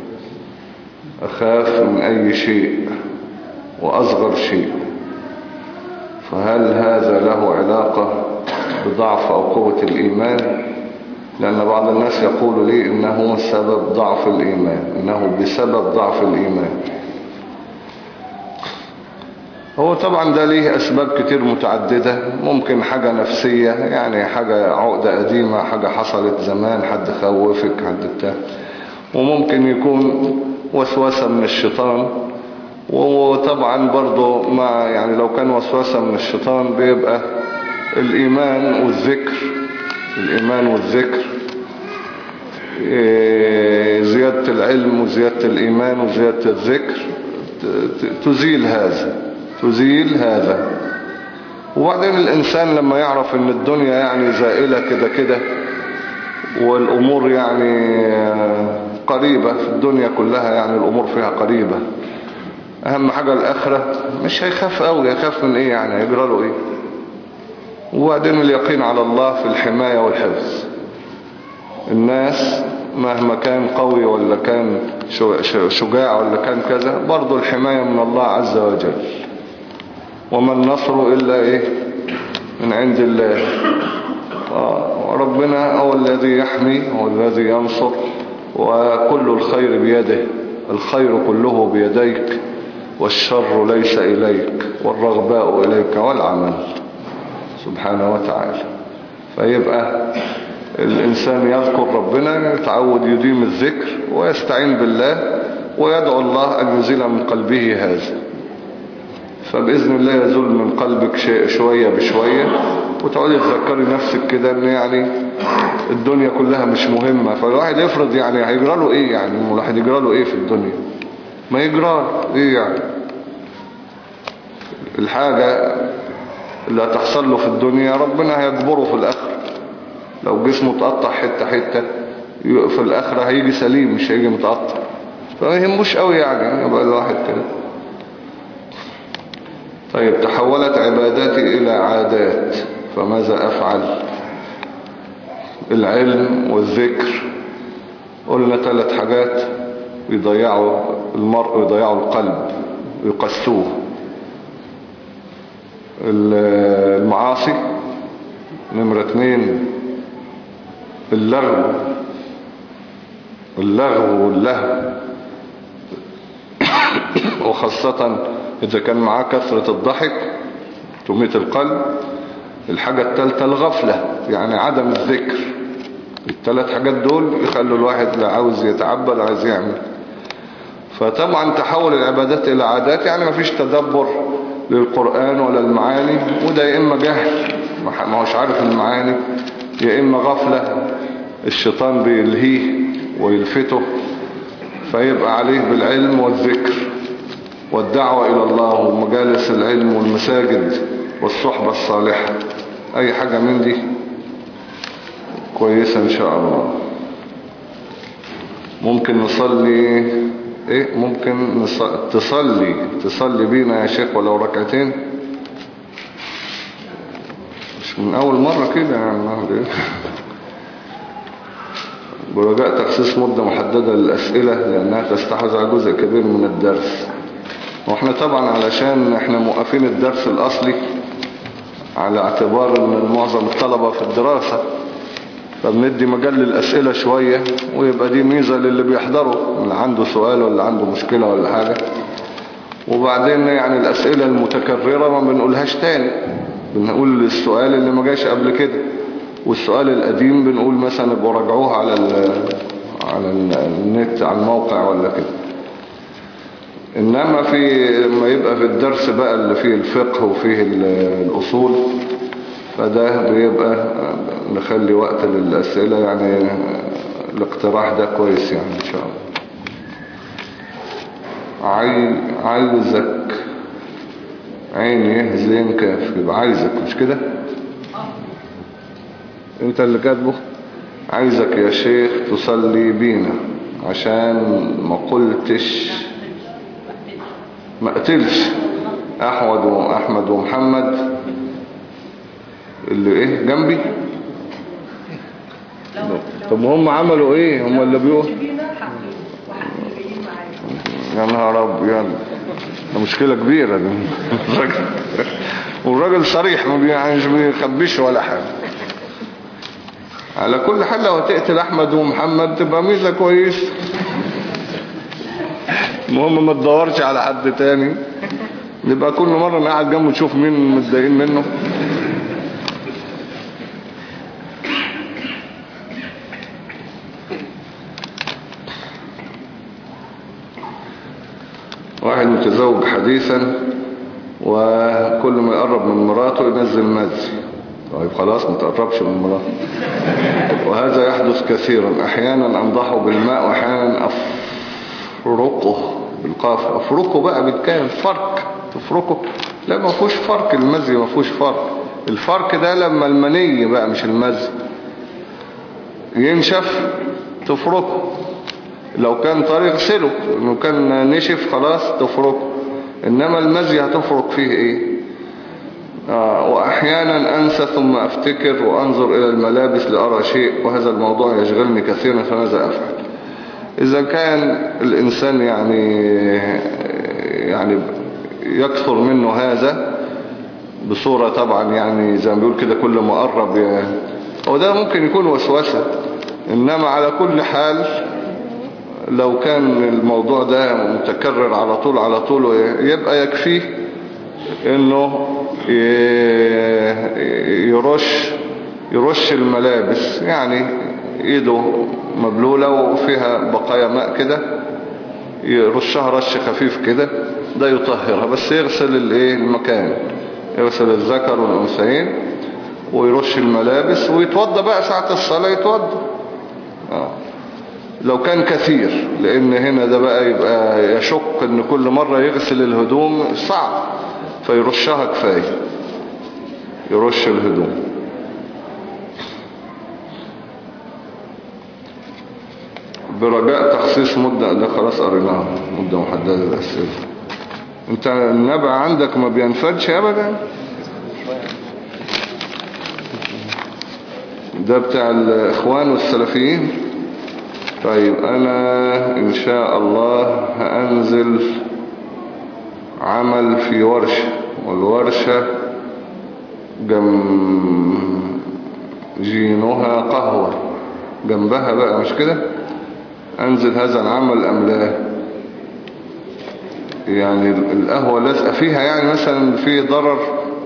أخاف من أي شيء وأصغر شيء، فهل هذا له علاقة بضعف أو قوة الإيمان؟ لأن بعض الناس يقول لي إنه سبب ضعف الإيمان، إنه بسبب ضعف الإيمان. هو طبعا ده ليه أسباب كتير متعددة، ممكن حاجة نفسية، يعني حاجة عقدة قديمة، حاجة حصلت زمان، حد خوفك، حد بتاع، وممكن يكون وسوسة من الشيطان. وطبعا برضو ما يعني لو كان وسوسة من الشيطان بيبقى الإيمان والذكر، الإيمان والذكر زيادة العلم وزيادة الإيمان وزيادة الذكر تزيل هذا، تزيل هذا. وبعدين الإنسان لما يعرف ان الدنيا يعني زائلة كده كده، والأمور يعني قريبة في الدنيا كلها، يعني الأمور فيها قريبة، أهم حاجة الآخرة، مش هيخاف قوي، يخاف من إيه يعني، يجرى له إيه. وبعدين اليقين على الله في الحماية والحفظ. الناس مهما كان قوي ولا كان شجاع ولا كان كذا، برضو الحماية من الله عز وجل. وما النصر إلا إيه؟ من عند الله. ربنا هو الذي يحمي، هو الذي ينصر، وكل الخير بيده، الخير كله بيديك، والشر ليس إليك، والرغباء إليك والعمل سبحانه وتعالى. فيبقى الإنسان يذكر ربنا، يتعود يديم الذكر ويستعين بالله ويدعو الله أن يزيل من قلبه هذا، فبإذن الله يزول من قلبك شيء شوية بشوية، وتقعدي تذكري نفسك كده ان يعني الدنيا كلها مش مهمة. فالواحد يفرض يعني هيجرى له ايه، يعني الواحد يجرى له ايه في الدنيا، ما يجرى ايه يعني. الحاجة اللي هتحصل له في الدنيا ربنا هيجبره في الآخرة. لو جسمه تقطع حتة حتة في الآخرة هيجي سليم، مش هيجي متقطع، فما يهموش قوي يعني، يبقى الواحد كده. طيب تحولت عباداتي إلى عادات، فماذا أفعل؟ العلم والذكر قلنا ثلاث حاجات يضيعوا المرء، يضيعوا القلب، يقسوه. المعاصي نمرة اثنين، اللغو، اللغو واللهو، وخاصة إذا كان معاه كثرة الضحك تميت القلب. الحاجة الثالثة الغفلة، يعني عدم الذكر. الثلاث حاجات دول يخلوا الواحد لا عاوز يتعبد عاوز يعمل. فطبعا تحول العبادات إلى عادات، يعني ما فيش تدبر للقرآن ولا المعاني، وده يا إما جهل ما هوش عارف المعاني، يا إما غفلة الشيطان بيلهيه ويلفته، فيبقى عليه بالعلم والذكر والدعوة إلى الله ومجالس العلم والمساجد والصحبة الصالحة. أي حاجة من دي كويسة إن شاء الله. ممكن نصلي إيه؟ ممكن نصلي تصلي تصلي بينا يا شيخ ولو ركعتين، مش من أول مرة كده يعني. برجاء تخصيص مدة محددة للأسئلة لأنها تستحوذ على جزء كبير من الدرس. واحنا طبعا علشان احنا موقفين الدرس الأصلي على اعتبار ان معظم الطلبة في الدراسة، فبندي مجال للأسئلة شوية، ويبقى دي ميزة للي بيحضروا، اللي عنده سؤال ولا عنده مشكلة ولا حاجة. وبعدين يعني الأسئلة المتكررة ما بنقولهاش تاني، بنقول السؤال اللي ما جاش قبل كده، والسؤال القديم بنقول مثلا ابقوا راجعوه على على النت على الموقع ولا كده. إنما في لما يبقى في الدرس بقى اللي فيه الفقه وفيه الأصول فده بيبقى نخلي وقت للأسئلة، يعني الاقتراح ده كويس يعني إن شاء الله. عاي... عايزك عيني زين كاف، يبقى عايزك مش كده؟ انت اللي كاتبه. عايزك يا شيخ تصلي بينا عشان ما قلتش ما قتلش احمد واحمد ومحمد اللي ايه جنبي. طب هم عملوا ايه؟ هم اللي بيقولوا يا نهار ابيض، ده مشكلة كبيرة دي. والراجل صريح ما مش بيخبيش ولا حاجة. على كل حال لو تقتل احمد ومحمد تبقى ميزة كويس. المهم ما تدورش على حد تاني، نبقى كل مرة نقعد جنبه نشوف مين متضايقين منه. واحد متزوج حديثا وكل ما يقرب من مراته ينزل مزي. طيب خلاص ما تقربش من مراته. وهذا يحدث كثيرا، احيانا انضحه بالماء واحيانا افرقه بالقاف. افرقه بقى بالكامل، فرق تفرقه. لا ما فيهوش فرق، المزي ما فيهوش فرق. الفرق ده لما المني بقى مش المزي ينشف تفرقه. لو كان طري اغسله، لو كان نشف خلاص تفرقه. انما المزي هتفرق فيه ايه؟ آه واحيانا انسى ثم افتكر وانظر الى الملابس لارى شيء وهذا الموضوع يشغلني كثيرا فماذا افعل؟ اذا كان الانسان يعني يعني يكثر منه هذا بصورة طبعا يعني زي ما بيقول كده كل ما قرب يعني، وده ممكن يكون وسوسة. انما على كل حال لو كان الموضوع ده متكرر على طول على طول يبقى يكفيه انه يرش يرش الملابس، يعني ايده مبلولة وفيها بقايا ماء كده يرشها رش خفيف كده، ده يطهرها. بس يغسل الايه المكان، يغسل الذكر والانثيين ويرش الملابس ويتوضى بقى ساعة الصلاة يتوضى. اه لو كان كثير، لان هنا ده بقى يبقى يشق ان كل مرة يغسل الهدوم صعب، فيرشها كفاية، يرش الهدوم. برجاء تخصيص مدة، ده خلاص قريناها، مدة محددة للأسئلة. انت النبع عندك ما بينفدش ابدا، ده بتاع الاخوان والسلفيين. طيب انا ان شاء الله هانزل عمل في ورشة، والورشة جنبها قهوة جنبها بقى مش كده؟ انزل هذا العمل ام لا؟ يعني القهوة لازقة فيها، يعني مثلا في ضرر،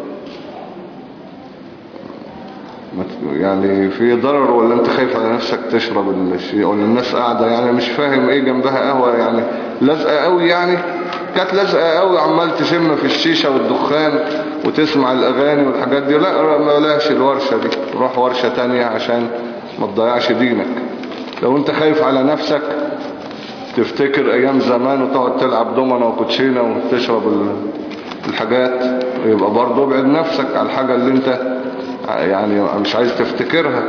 يعني في ضرر ولا انت خايف على نفسك تشرب الشيء ولا الناس قاعدة؟ يعني مش فاهم ايه جنبها قهوة، يعني لازقة قوي، يعني كانت لازقة قوي عمال تشم في الشيشة والدخان وتسمع الاغاني والحاجات دي. لا ما لاش الورشة دي، روح ورشة تانية عشان ما تضيعش دينك. لو انت خايف على نفسك تفتكر ايام زمان وتقعد تلعب دومنة وكوتشينة وتشرب الحاجات، يبقى برضه ابعد نفسك على الحاجة اللي انت يعني مش عايز تفتكرها.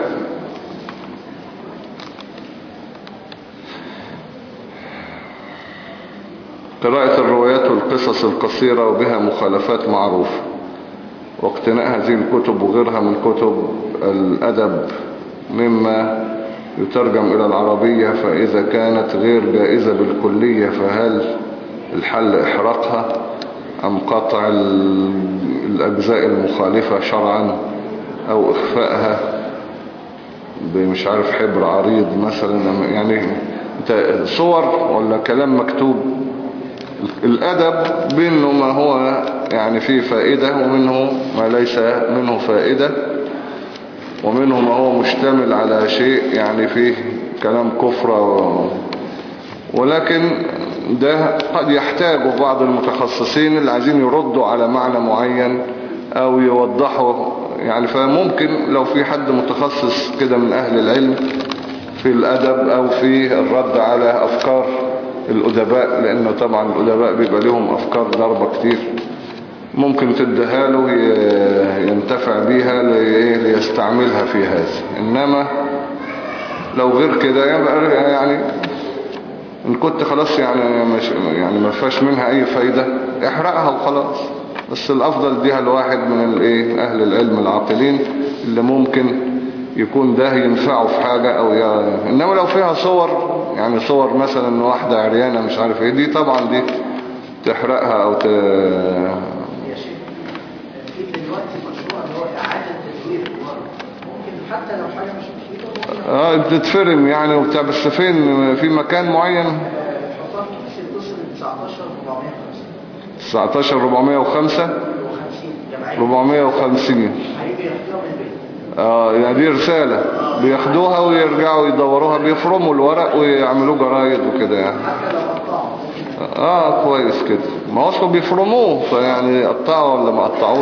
قراءة الروايات والقصص القصيرة وبها مخالفات معروفة، واقتناء هذه الكتب وغيرها من كتب الأدب مما يترجم إلى العربية، فإذا كانت غير جائزة بالكلية فهل الحل إحراقها أم قطع الأجزاء المخالفة شرعا أو إخفائها بمش عارف حبر عريض مثلا؟ يعني صور ولا كلام مكتوب؟ الأدب بينه ما هو يعني فيه فائدة ومنه ما ليس منه فائدة، ومنه ما هو مشتمل على شيء يعني فيه كلام كفر و... ولكن ده قد يحتاجه بعض المتخصصين اللي عايزين يردوا على معنى معين او يوضحوا يعني. فممكن لو في حد متخصص كده من اهل العلم في الادب او في الرد على افكار الادباء، لانه طبعا الادباء بيبقى لهم افكار ضربة كتير، ممكن تديها له ينتفع بيها ليستعملها في هذا. انما لو غير كده يبقى يعني ان كنت خلاص يعني مش يعني ما فيهاش منها اي فايدة احرقها وخلاص. بس الافضل ديها لواحد من الايه اهل العلم العاقلين اللي ممكن يكون ده ينفعه في حاجة او يعني. انما لو فيها صور يعني صور مثلا واحدة عريانة مش عارف ايه، دي طبعا دي تحرقها او ت... يا شيخ في دلوقتي مشروع اللي هو اعادة تدوير الورق، ممكن حتى لو حاجة مش مفيدة ممكن اه بتتفرم يعني وبتاع، بس فين في مكان معين؟ الحصان كيس الدوسر تسعتاشر أربعمية وخمسين تسعتاشر أربعمية وخمسة أربعمية وخمسين هيجي يحطوها من البيت. اه يعني دي رسالة بياخدوها ويرجعوا يدوروها، بيفرموا الورق ويعملوه جرايد وكده يعني. حتى لو قطعوا اه كويس كده، ما هو اصله بيفرموه فيعني قطعوا ولا ما قطعوش.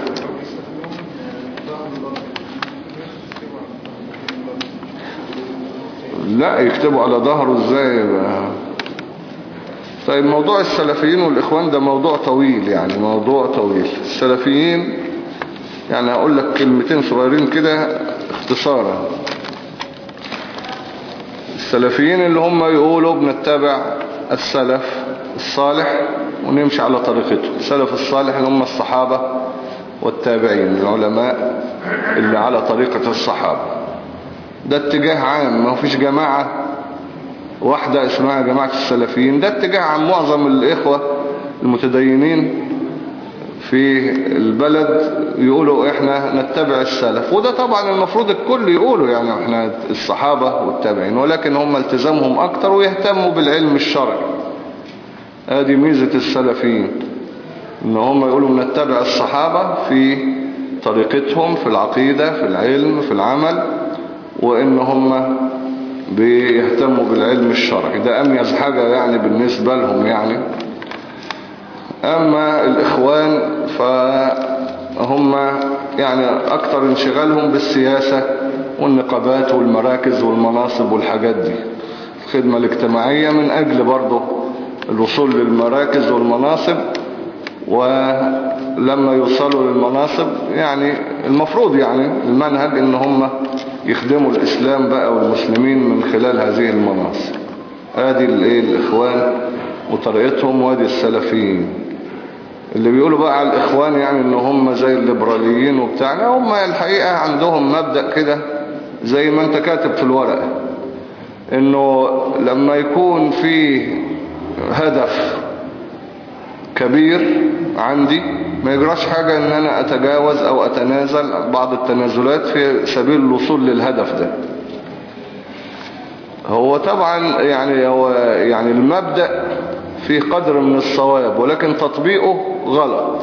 لا يكتبوا على ظهره ازاي بقى. طيب موضوع السلفيين والإخوان ده موضوع طويل يعني، موضوع طويل. السلفيين يعني هقول لك كلمتين صغيرين كده اختصارا. السلفيين اللي هم يقولوا بنتبع السلف الصالح ونمشي على طريقته. السلف الصالح اللي هم الصحابة والتابعين العلماء اللي على طريقة الصحابة. ده اتجاه عام، ما فيش جماعة واحدة اسمها جماعة السلفيين، ده اتجاه عام. معظم الإخوة المتدينين في البلد يقولوا احنا نتبع السلف، وده طبعا المفروض الكل يقولوا يعني احنا الصحابة والتابعين، ولكن هم التزامهم اكتر ويهتموا بالعلم الشرعي. ادي ميزة السلفيين ان هم يقولوا نتبع الصحابة في طريقتهم في العقيدة في العلم في العمل، وان هم بيهتموا بالعلم الشرعي. ده اميز حاجة يعني بالنسبة لهم يعني. اما الاخوان فهم يعني اكتر انشغالهم بالسياسة والنقابات والمراكز والمناصب والحاجات دي، الخدمة الاجتماعية من اجل برضه الوصول للمراكز والمناصب. ولما يوصلوا للمناصب يعني المفروض يعني المنهج ان هم يخدموا الاسلام بقى والمسلمين من خلال هذه المناصب. ادي الايه الاخوان وطريقتهم، وادي السلفيين. اللي بيقولوا بقى على الاخوان يعني ان هم زي الليبراليين وبتاع، هم الحقيقة عندهم مبدأ كده زي ما انت كاتب في الورقة، انه لما يكون في هدف كبير عندي ما يجراش حاجة ان انا اتجاوز او اتنازل بعض التنازلات في سبيل الوصول للهدف ده. هو طبعا يعني هو يعني المبدأ في قدر من الصواب، ولكن تطبيقه غلط،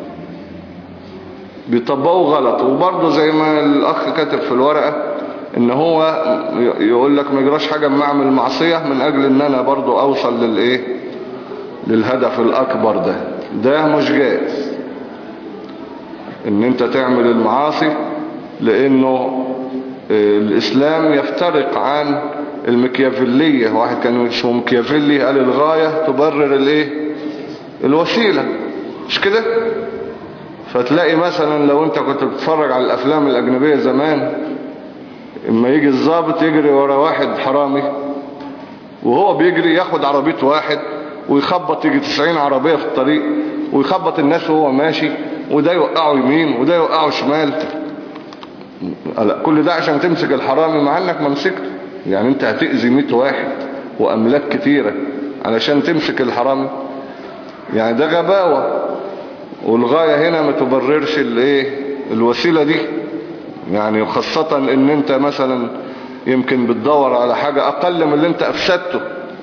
بيطبقه غلط. وبرضه زي ما الاخ كاتب في الورقة ان هو يقول لك ما يجراش حاجة اما اعمل معصية من اجل ان انا برضه اوصل للايه للهدف الاكبر ده. ده مش جائز ان انت تعمل المعاصي، لانه الاسلام يفترق عن المكيافيلية. واحد كان اسمه مكيافيلي قال الغاية تبرر الايه الوسيلة، مش كده؟ فتلاقي مثلا لو انت كنت بتتفرج على الافلام الاجنبية زمان، اما يجي الضابط يجري ورا واحد حرامي وهو بيجري ياخد عربية واحد ويخبط يجي تسعين عربية في الطريق ويخبط الناس وهو ماشي، وده يوقعه يمين وده يوقعه شمال. لا، كل ده عشان تمسك الحرامي مع انك ما مسكته. يعني انت هتأذي مية واحد واملاك كتيرة علشان تمسك الحرامي، يعني ده غباوة. والغاية هنا ما تبررش الايه الوسيلة دي يعني، وخاصة ان انت مثلا يمكن بتدور على حاجة اقل من اللي انت افسدته.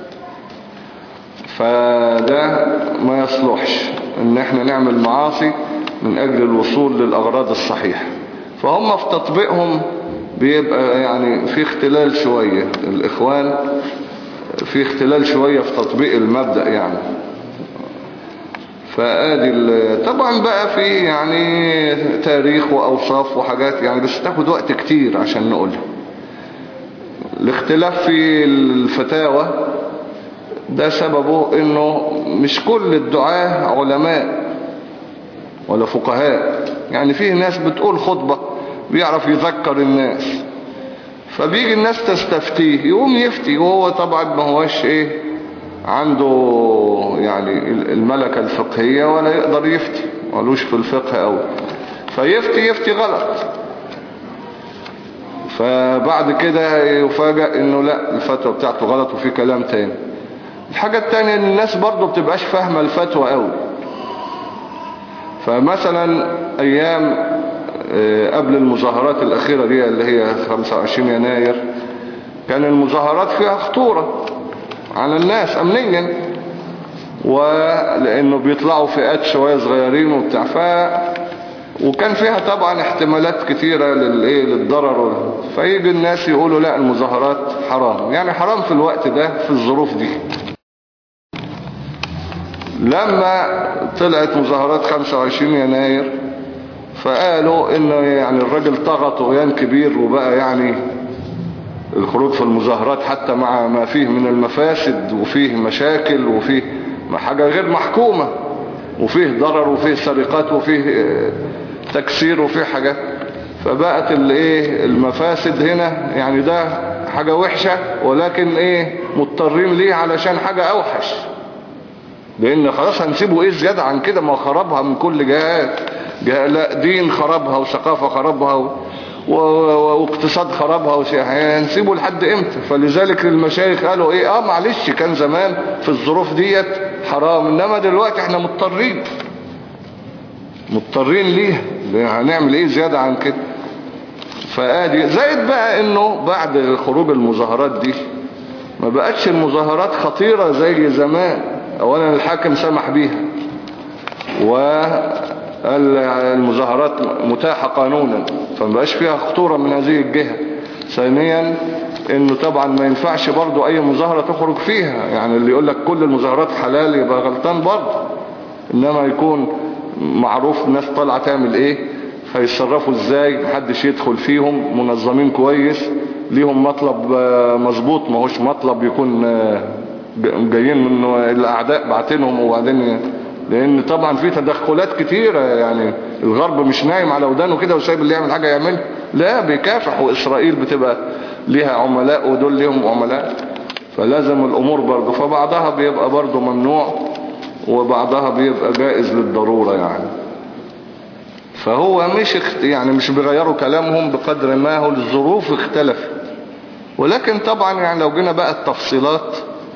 فده ما يصلحش ان احنا نعمل معاصي من اجل الوصول للاغراض الصحيحة. فهم في تطبيقهم بيبقى يعني في اختلال شوية الإخوان، في اختلال شوية في تطبيق المبدأ يعني. فآدي طبعا بقى في يعني تاريخ وأوصاف وحاجات يعني، بس تاخد وقت كتير عشان نقولها. الاختلاف في الفتاوى ده سببه انه مش كل الدعاة علماء ولا فقهاء، يعني فيه ناس بتقول خطبة بيعرف يذكر الناس، فبيجي الناس تستفتيه يقوم يفتي، وهو طبعا ما هوش ايه عنده يعني الملكة الفقهية ولا يقدر يفتي، مالوش في الفقه قوي، فيفتي يفتي غلط. فبعد كده يفاجأ انه لا الفتوى بتاعته غلط وفي كلام تاني. الحاجة التانية ان الناس برضو بتبقاش فاهمة الفتوى قوي. فمثلا ايام قبل المظاهرات الاخيرة دي اللي هي خمسة وعشرين يناير، كان المظاهرات فيها خطورة على الناس امنيا، ولانه بيطلعوا فئات شوية صغيرين وبتاع، ف وكان فيها طبعا احتمالات كتيرة للايه للضرر، فيجي الناس يقولوا لا المظاهرات حرام، يعني حرام في الوقت ده في الظروف دي. لما طلعت مظاهرات خمسة وعشرين يناير فقالوا انه يعني الراجل طغى طغيان كبير، وبقى يعني الخروج في المظاهرات حتى مع ما فيه من المفاسد وفيه مشاكل وفيه حاجة غير محكومة وفيه ضرر وفيه سرقات وفيه تكسير وفيه حاجات، فبقت الايه المفاسد هنا يعني ده حاجة وحشة، ولكن ايه مضطرين ليه علشان حاجة اوحش، لان خلاص هنسيبه ايه زيادة عن كده، ما خربها من كل جهات، جه لا دين خربها وثقافة خربها و... و... واقتصاد خربها وسياحة، هنسيبه لحد امتى؟ فلذلك المشايخ قالوا ايه اه معلش كان زمان في الظروف ديت حرام، انما دلوقتي احنا مضطرين مضطرين ليه، هنعمل ايه زيادة عن كده؟ فادي زائد بقى انه بعد خروج المظاهرات دي ما بقتش المظاهرات خطيرة زي زمان. اولا الحاكم سمح بيها والمظاهرات متاحة قانونا، فما بقاش فيها خطورة من هذه الجهة. ثانيا انه طبعا ما ينفعش برضو اي مظاهرة تخرج فيها، يعني اللي يقول لك كل المظاهرات حلال يبقى غلطان برضو، انما يكون معروف الناس طالعة تعمل ايه، هيتصرفوا ازاي، محدش يدخل فيهم، منظمين كويس، ليهم مطلب مظبوط، ما هوش مطلب يكون جايين من الاعداء بعتينهم وبعدين، لان طبعا في تدخلات كتيرة، يعني الغرب مش نايم على ودانه كده وسايب اللي يعمل حاجة يعمل، لا بيكافح، واسرائيل بتبقى ليها عملاء ودول ليهم عملاء، فلازم الامور برضه، فبعضها بيبقى برضه ممنوع وبعضها بيبقى جائز للضرورة يعني. فهو مش اخت... يعني مش بيغيروا كلامهم بقدر ما هو الظروف اختلفت. ولكن طبعا يعني لو جينا بقى التفصيلات،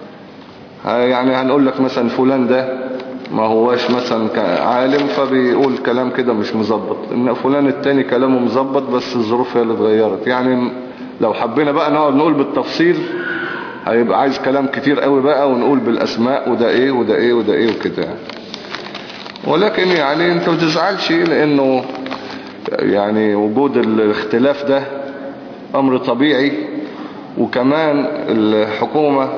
يعني هنقول لك مثلا فلان ده ما هواش مثلا عالم فبيقول كلام كده مش مظبط، ان فلان التاني كلامه مظبط بس الظروف هي اللي اتغيرت. يعني لو حبينا بقى نقعد نقول بالتفصيل هيبقى عايز كلام كتير قوي بقى، ونقول بالاسماء وده ايه وده ايه وده ايه وكده يعني. ولكن يعني انت ما تزعلش، لانه يعني وجود الاختلاف ده امر طبيعي، وكمان الحكومة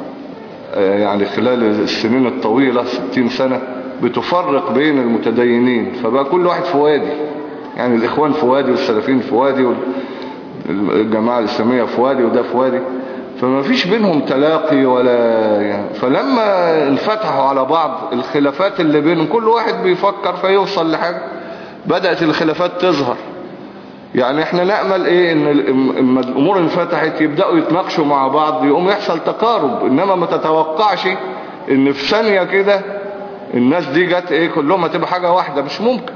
يعني خلال السنين الطويلة ستين سنة بتفرق بين المتدينين، فبقى كل واحد في وادي، يعني الاخوان في وادي والسلفيين في وادي والجماعة الاسلامية في وادي وده في وادي، فما فيش بينهم تلاقي ولا يعني. فلما انفتحوا على بعض الخلافات اللي بينهم كل واحد بيفكر فيوصل لحاجة، بدأت الخلافات تظهر. يعني احنا نأمل ايه ان اما الامور انفتحت يبدأوا يتناقشوا مع بعض، يقوم يحصل تقارب، انما ما تتوقعش ان في ثانية كده الناس دي جت ايه كلهم هتبقى حاجة واحدة، مش ممكن،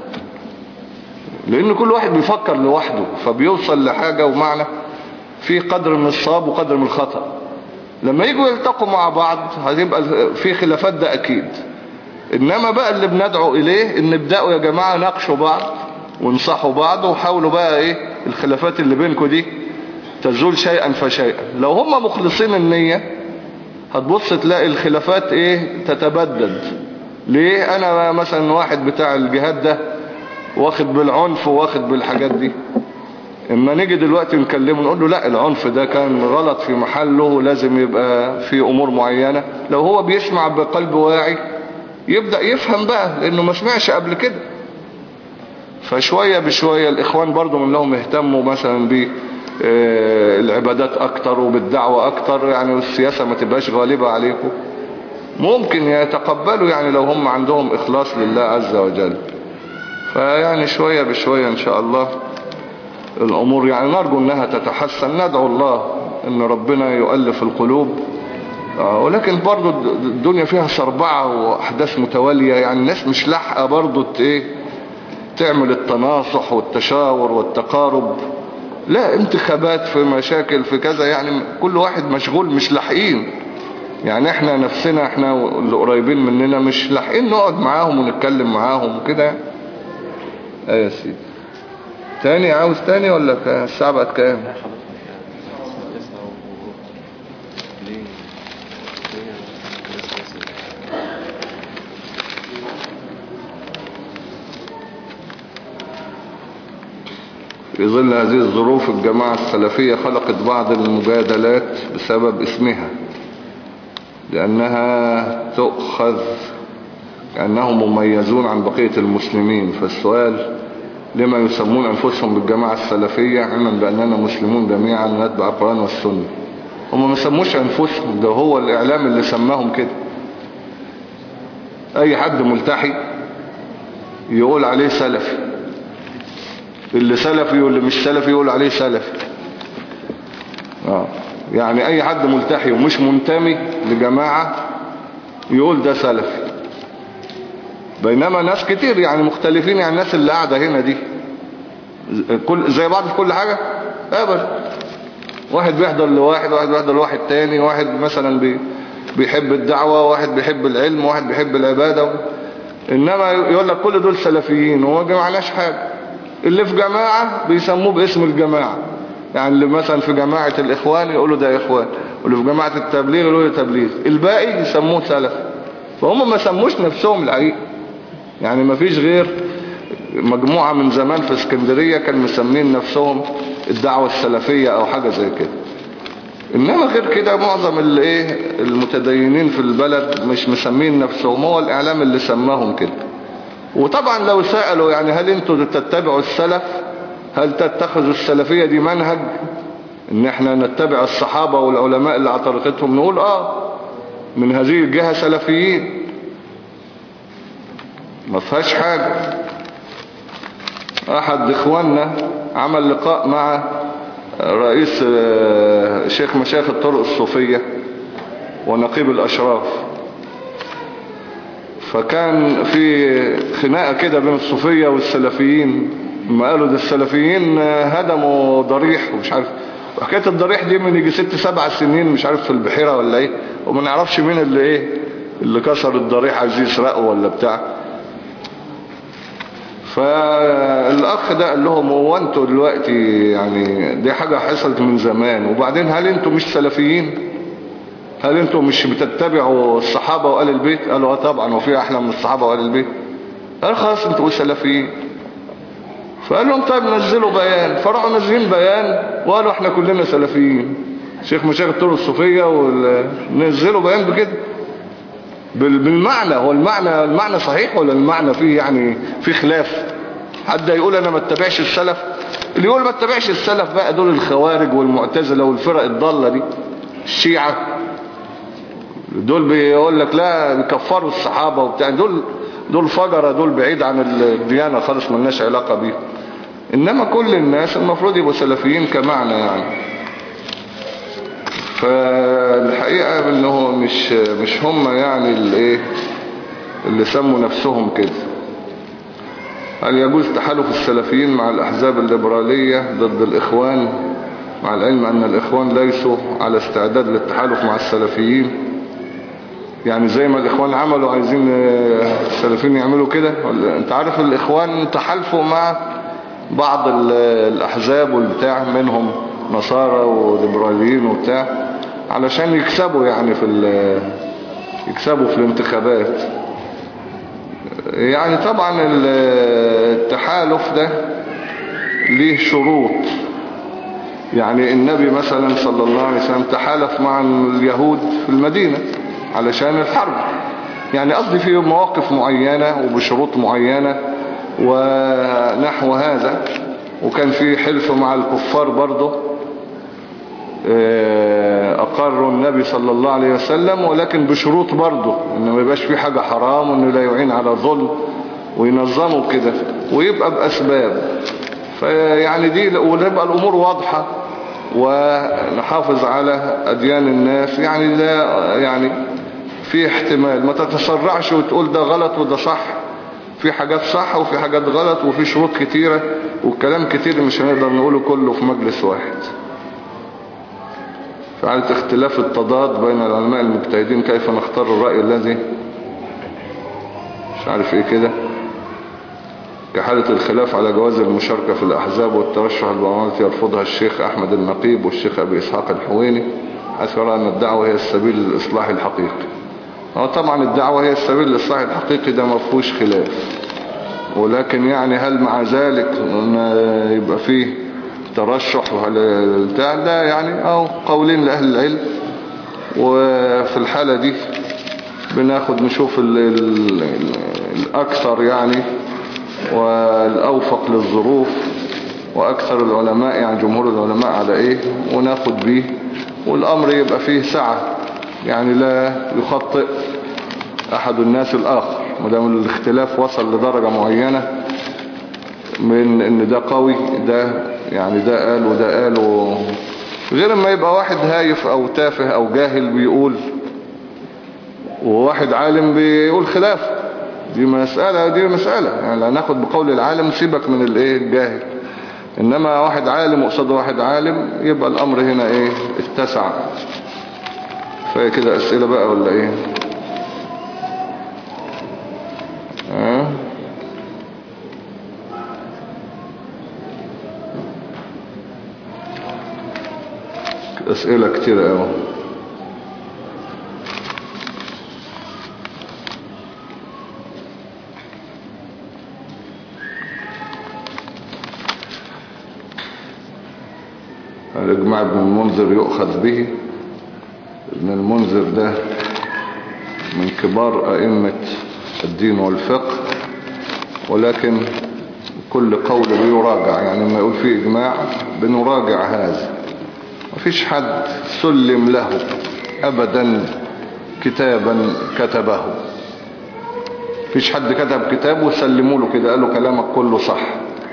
لان كل واحد بيفكر لوحده فبيوصل لحاجة ومعنى في قدر من الصواب وقدر من الخطأ. لما يجوا يلتقوا مع بعض هتبقى في خلافات، ده اكيد. انما بقى اللي بندعو اليه ان ابدأوا يا جماعة ناقشوا بعض وانصحوا بعض، وحاولوا بقى ايه الخلافات اللي بينكم دي تزول شيئا فشيئا. لو هم مخلصين النية هتبص تلاقي الخلافات ايه تتبدد. ليه؟ انا مثلا واحد بتاع الجهاد ده واخد بالعنف واخد بالحاجات دي، اما نيجي دلوقتي نكلمه نقول له لا العنف ده كان غلط في محله ولازم يبقى في امور معينة، لو هو بيسمع بقلب واعي يبدأ يفهم بقى، لانه ما سمعش قبل كده. فشوية بشوية الاخوان برضو من لهم يهتموا مثلا بالعبادات اكتر وبالدعوة اكتر، يعني والسياسة ما تبقاش غالبة عليكم، ممكن يتقبلوا يعني لو هم عندهم اخلاص لله عز وجل. فيعني شوية بشوية ان شاء الله الامور يعني نرجو انها تتحسن، ندعو الله ان ربنا يؤلف القلوب. ولكن برضو الدنيا فيها سربعة واحداث متوالية، يعني الناس مش لاحقة برضو ايه تعمل التناصح والتشاور والتقارب، لا انتخابات في مشاكل في كذا، يعني كل واحد مشغول مش لاحقين. يعني احنا نفسنا احنا اللي قريبين مننا مش لاحقين نقعد معاهم ونتكلم معاهم وكده. ايه يا سيدي تاني عاوز تاني ولا الساعة بقت كام؟ في ظل هذه الظروف الجماعة السلفية خلقت بعض المجادلات بسبب اسمها، لأنها تؤخذ كأنهم مميزون عن بقية المسلمين. فالسؤال لما يسمون أنفسهم بالجماعة السلفية علما بأننا مسلمون جميعا نتبع القرآن والسنة؟ هم ما سموش أنفسهم، ده هو الإعلام اللي سماهم كده. أي حد ملتحي يقول عليه سلفي، اللي سلفي واللي مش سلفي يقول عليه سلفي. آه. يعني أي حد ملتحي ومش منتمي لجماعة يقول ده سلفي، بينما ناس كتير يعني مختلفين، يعني الناس اللي قاعدة هنا دي كل زي بعض في كل حاجة ابدا. واحد بيحضر لواحد، واحد بيحضر لواحد تاني، واحد مثلا بي بيحب الدعوة، واحد بيحب العلم، واحد بيحب العبادة. انما يقول لك كل دول سلفيين وما جمعناش حاجة. اللي في جماعة بيسموه باسم الجماعة، يعني اللي مثلا في جماعة الاخوان يقولوا ده اخوان، واللي في جماعة التبليغ يقولوا ده تبليغ، الباقي يسموه سلف. فهم ما سموش نفسهم الحقيقة. يعني ما فيش غير مجموعة من زمان في اسكندرية كان مسمين نفسهم الدعوة السلفية او حاجة زي كده. انما غير كده معظم الايه المتدينين في البلد مش مسمين نفسهم، هو الاعلام اللي سماهم كده. وطبعا لو سألوا يعني هل انتوا تتبعوا السلف، هل تتخذوا السلفية دي منهج ان احنا نتبع الصحابة والعلماء اللي على طريقتهم، نقول اه من هذه الجهة سلفيين ما فيهاش حاجة. احد اخواننا عمل لقاء مع رئيس شيخ مشايخ الطرق الصوفية ونقيب الاشراف، فكان في خناقة كده بين الصوفية والسلفيين. ما قالوا ده السلفيين هدموا ضريح ومش عارف، وحكاية الضريح دي من يجي ست سبع سنين مش عارف في البحيرة ولا ايه، وما نعرفش مين اللي ايه اللي كسر الضريح عايز يسرقه ولا بتاع. فالاخ ده قال لهم هو انتوا دلوقتي يعني دي حاجة حصلت من زمان، وبعدين هل انتوا مش سلفيين؟ هل انتوا مش بتتبعوا الصحابة وآل البيت؟ قالوا اه طبعا، وفي احلى من الصحابة وآل البيت. قال خلاص انتوا سلفيين. فقال لهم طيب نزلوا بيان، فرعوا نزلين بيان وقالوا احنا كلنا سلفيين، شيخ مشايخ الطرق الصوفية ونزلوا بيان بكده بالمعنى. هو المعنى المعنى صحيح ولا المعنى فيه يعني في خلاف؟ حد يقول انا ما اتبعش السلف؟ اللي يقول ما اتبعش السلف بقى دول الخوارج والمعتزلة والفرق الضالة دي، الشيعة، دول بيقول لك لا بيكفروا الصحابة وبتاع، دول دول فجرة، دول بعيد عن الديانة خالص، ملناش علاقة بيه. انما كل الناس المفروض يبقوا سلفيين كمعنى يعني. فالحقيقة انه مش مش هم يعني اللي, اللي سموا نفسهم كده. هل يجوز تحالف السلفيين مع الاحزاب الليبرالية ضد الاخوان، مع العلم ان الاخوان ليسوا على استعداد للتحالف مع السلفيين؟ يعني زي ما الاخوان عملوا عايزين السلفيين يعملوا كده؟ انت عارف الاخوان تحالفوا مع بعض الاحزاب والبتاع، منهم نصارى وليبراليين وبتاع، علشان يكسبوا يعني في يكسبوا في الانتخابات. يعني طبعا التحالف ده ليه شروط، يعني النبي مثلا صلى الله عليه وسلم تحالف مع اليهود في المدينة علشان الحرب، يعني قصدي في مواقف معينة وبشروط معينة ونحو هذا. وكان في حلف مع الكفار برضه أقر النبي صلى الله عليه وسلم، ولكن بشروط برضه إنه ما يبقاش في حاجة حرام، وإنه لا يعين على ظلم، وينظموا كده ويبقى بأسباب. فيعني دي ونبقى الأمور واضحة ونحافظ على أديان الناس، يعني لا يعني في احتمال ما تتسرعش وتقول ده غلط وده صح. في حاجات صح وفي حاجات غلط وفي شروط كتيرة والكلام كتير مش هنقدر نقوله كله في مجلس واحد. فعلى اختلاف التضاد بين العلماء المجتهدين كيف نختار الرأي الذي مش عارف ايه كده، كحالة الخلاف على جواز المشاركة في الأحزاب والترشح البرلماني يرفضها الشيخ أحمد النقيب والشيخ أبي إسحاق الحويني، حيث يرى أن الدعوة هي السبيل للإصلاح الحقيقي. طبعا الدعوة هي السبيل للإصلاح الحقيقي، ده ما فيهوش خلاف. ولكن يعني هل مع ذلك أن يبقى فيه ترشح بتاع ده يعني أو قولين لأهل العلم. وفي الحالة دي بناخد نشوف ال ال الأكثر يعني والأوفق للظروف وأكثر العلماء يعني جمهور العلماء على إيه وناخد بيه، والأمر يبقى فيه سعة، يعني لا يخطئ أحد الناس الآخر مدام الاختلاف وصل لدرجة معينة من إن ده قوي ده يعني ده قال وده قال و... غير ما يبقى واحد هايف أو تافه أو جاهل بيقول وواحد عالم بيقول خلاف. دي مسألة دي مسألة يعني لا ناخد بقول العالم، سيبك من الايه الجاهل. انما واحد عالم قصاد واحد عالم يبقى الامر هنا ايه اتسع. فهي كده اسئلة بقى ولا ايه؟ اه اسئلة كتيرة اوي. الإجماع ابن المنذر يؤخذ به. ابن المنذر ده من كبار أئمة الدين والفقه، ولكن كل قول بيراجع، يعني لما يقول فيه إجماع بنراجع هذا. مفيش حد سلم له أبدا كتابا كتبه، مفيش حد كتب كتاب وسلموا له كده قالوا كلامك كله صح،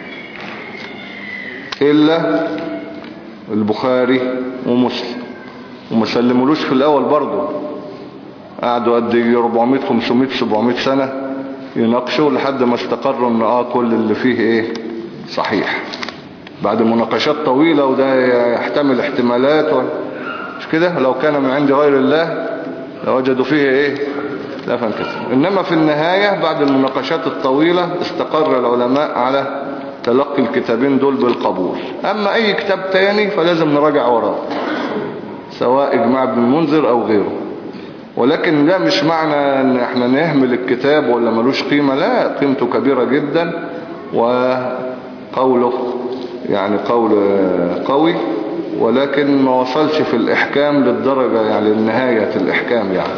إلا البخاري ومسلم. وما سلمولوش في الاول برضه، قعدوا قد أربعمائة خمسمائة سبعمائة سنة يناقشوا لحد ما استقروا ان اه كل اللي فيه ايه صحيح، بعد مناقشات طويلة. وده يحتمل احتمالات و... مش كده، لو كان من عند غير الله لوجدوا فيه ايه لا فانكسر. انما في النهاية بعد المناقشات الطويلة استقر العلماء على تلقي الكتابين دول بالقبول. اما اي كتاب تاني فلازم نراجع وراه، سواء اجماع ابن المنذر او غيره. ولكن ده مش معنى ان احنا نهمل الكتاب ولا ملوش قيمة، لا، قيمته كبيرة جدا وقوله يعني قول قوي، ولكن ما وصلش في الاحكام للدرجة يعني لنهاية الاحكام يعني.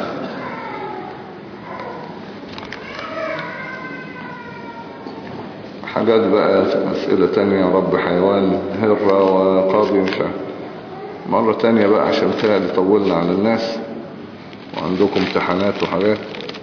حاجات بقى أسئلة تانية، رب حيوان هرة وقاضي مش عارف مرة تانية بقى عشان تالي طولنا على الناس وعندكم امتحانات وحاجات.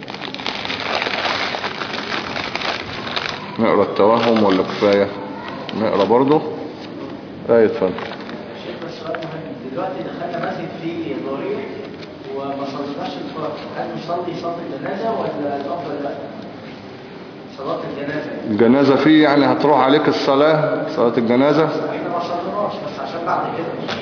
نقرأ التوهم ولا كفاية؟ نقرأ برضو؟ ايه اتفضل. شيخ بس سؤال مهم، دلوقتي دخلنا مسجد فيه ضريح وما صليناش الفرض، هل نصلي صلاة الجنازة ولا الأفضل لا؟ صلاة الجنازة الجنازة فيه يعني هتروح عليك الصلاة صلاة الجنازة؟ احنا ما صليناش بس عشان بعد كده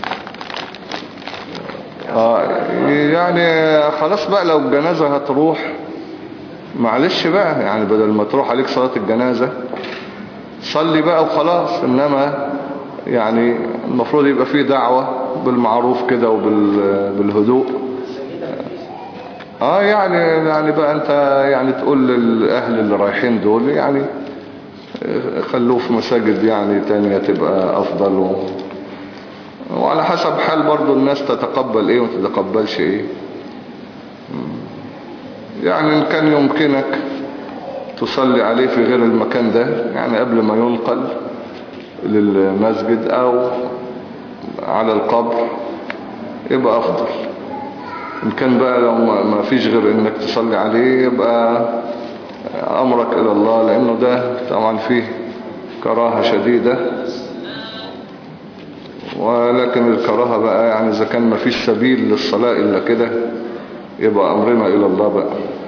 آه يعني خلاص بقى لو الجنازة هتروح معلش بقى، يعني بدل ما تروح عليك صلاة الجنازة صلي بقى وخلاص. انما يعني المفروض يبقى فيه دعوة بالمعروف كده وبالهدوء. اه يعني يعني بقى انت يعني تقول للاهل اللي رايحين دول يعني خلوه في مساجد يعني تانية تبقى افضل و... وعلى حسب حال برضو الناس تتقبل ايه وتتقبلش ايه. يعني ان كان يمكنك تصلي عليه في غير المكان ده، يعني قبل ما ينقل للمسجد او على القبر، يبقى افضل. ان كان بقى لو ما فيش غير انك تصلي عليه، يبقى امرك الى الله، لانه ده طبعا فيه كراهة شديدة. ولكن الكراهة بقى يعني اذا كان ما فيش سبيل للصلاة الا كده، يبقى امرنا الى الله بقى.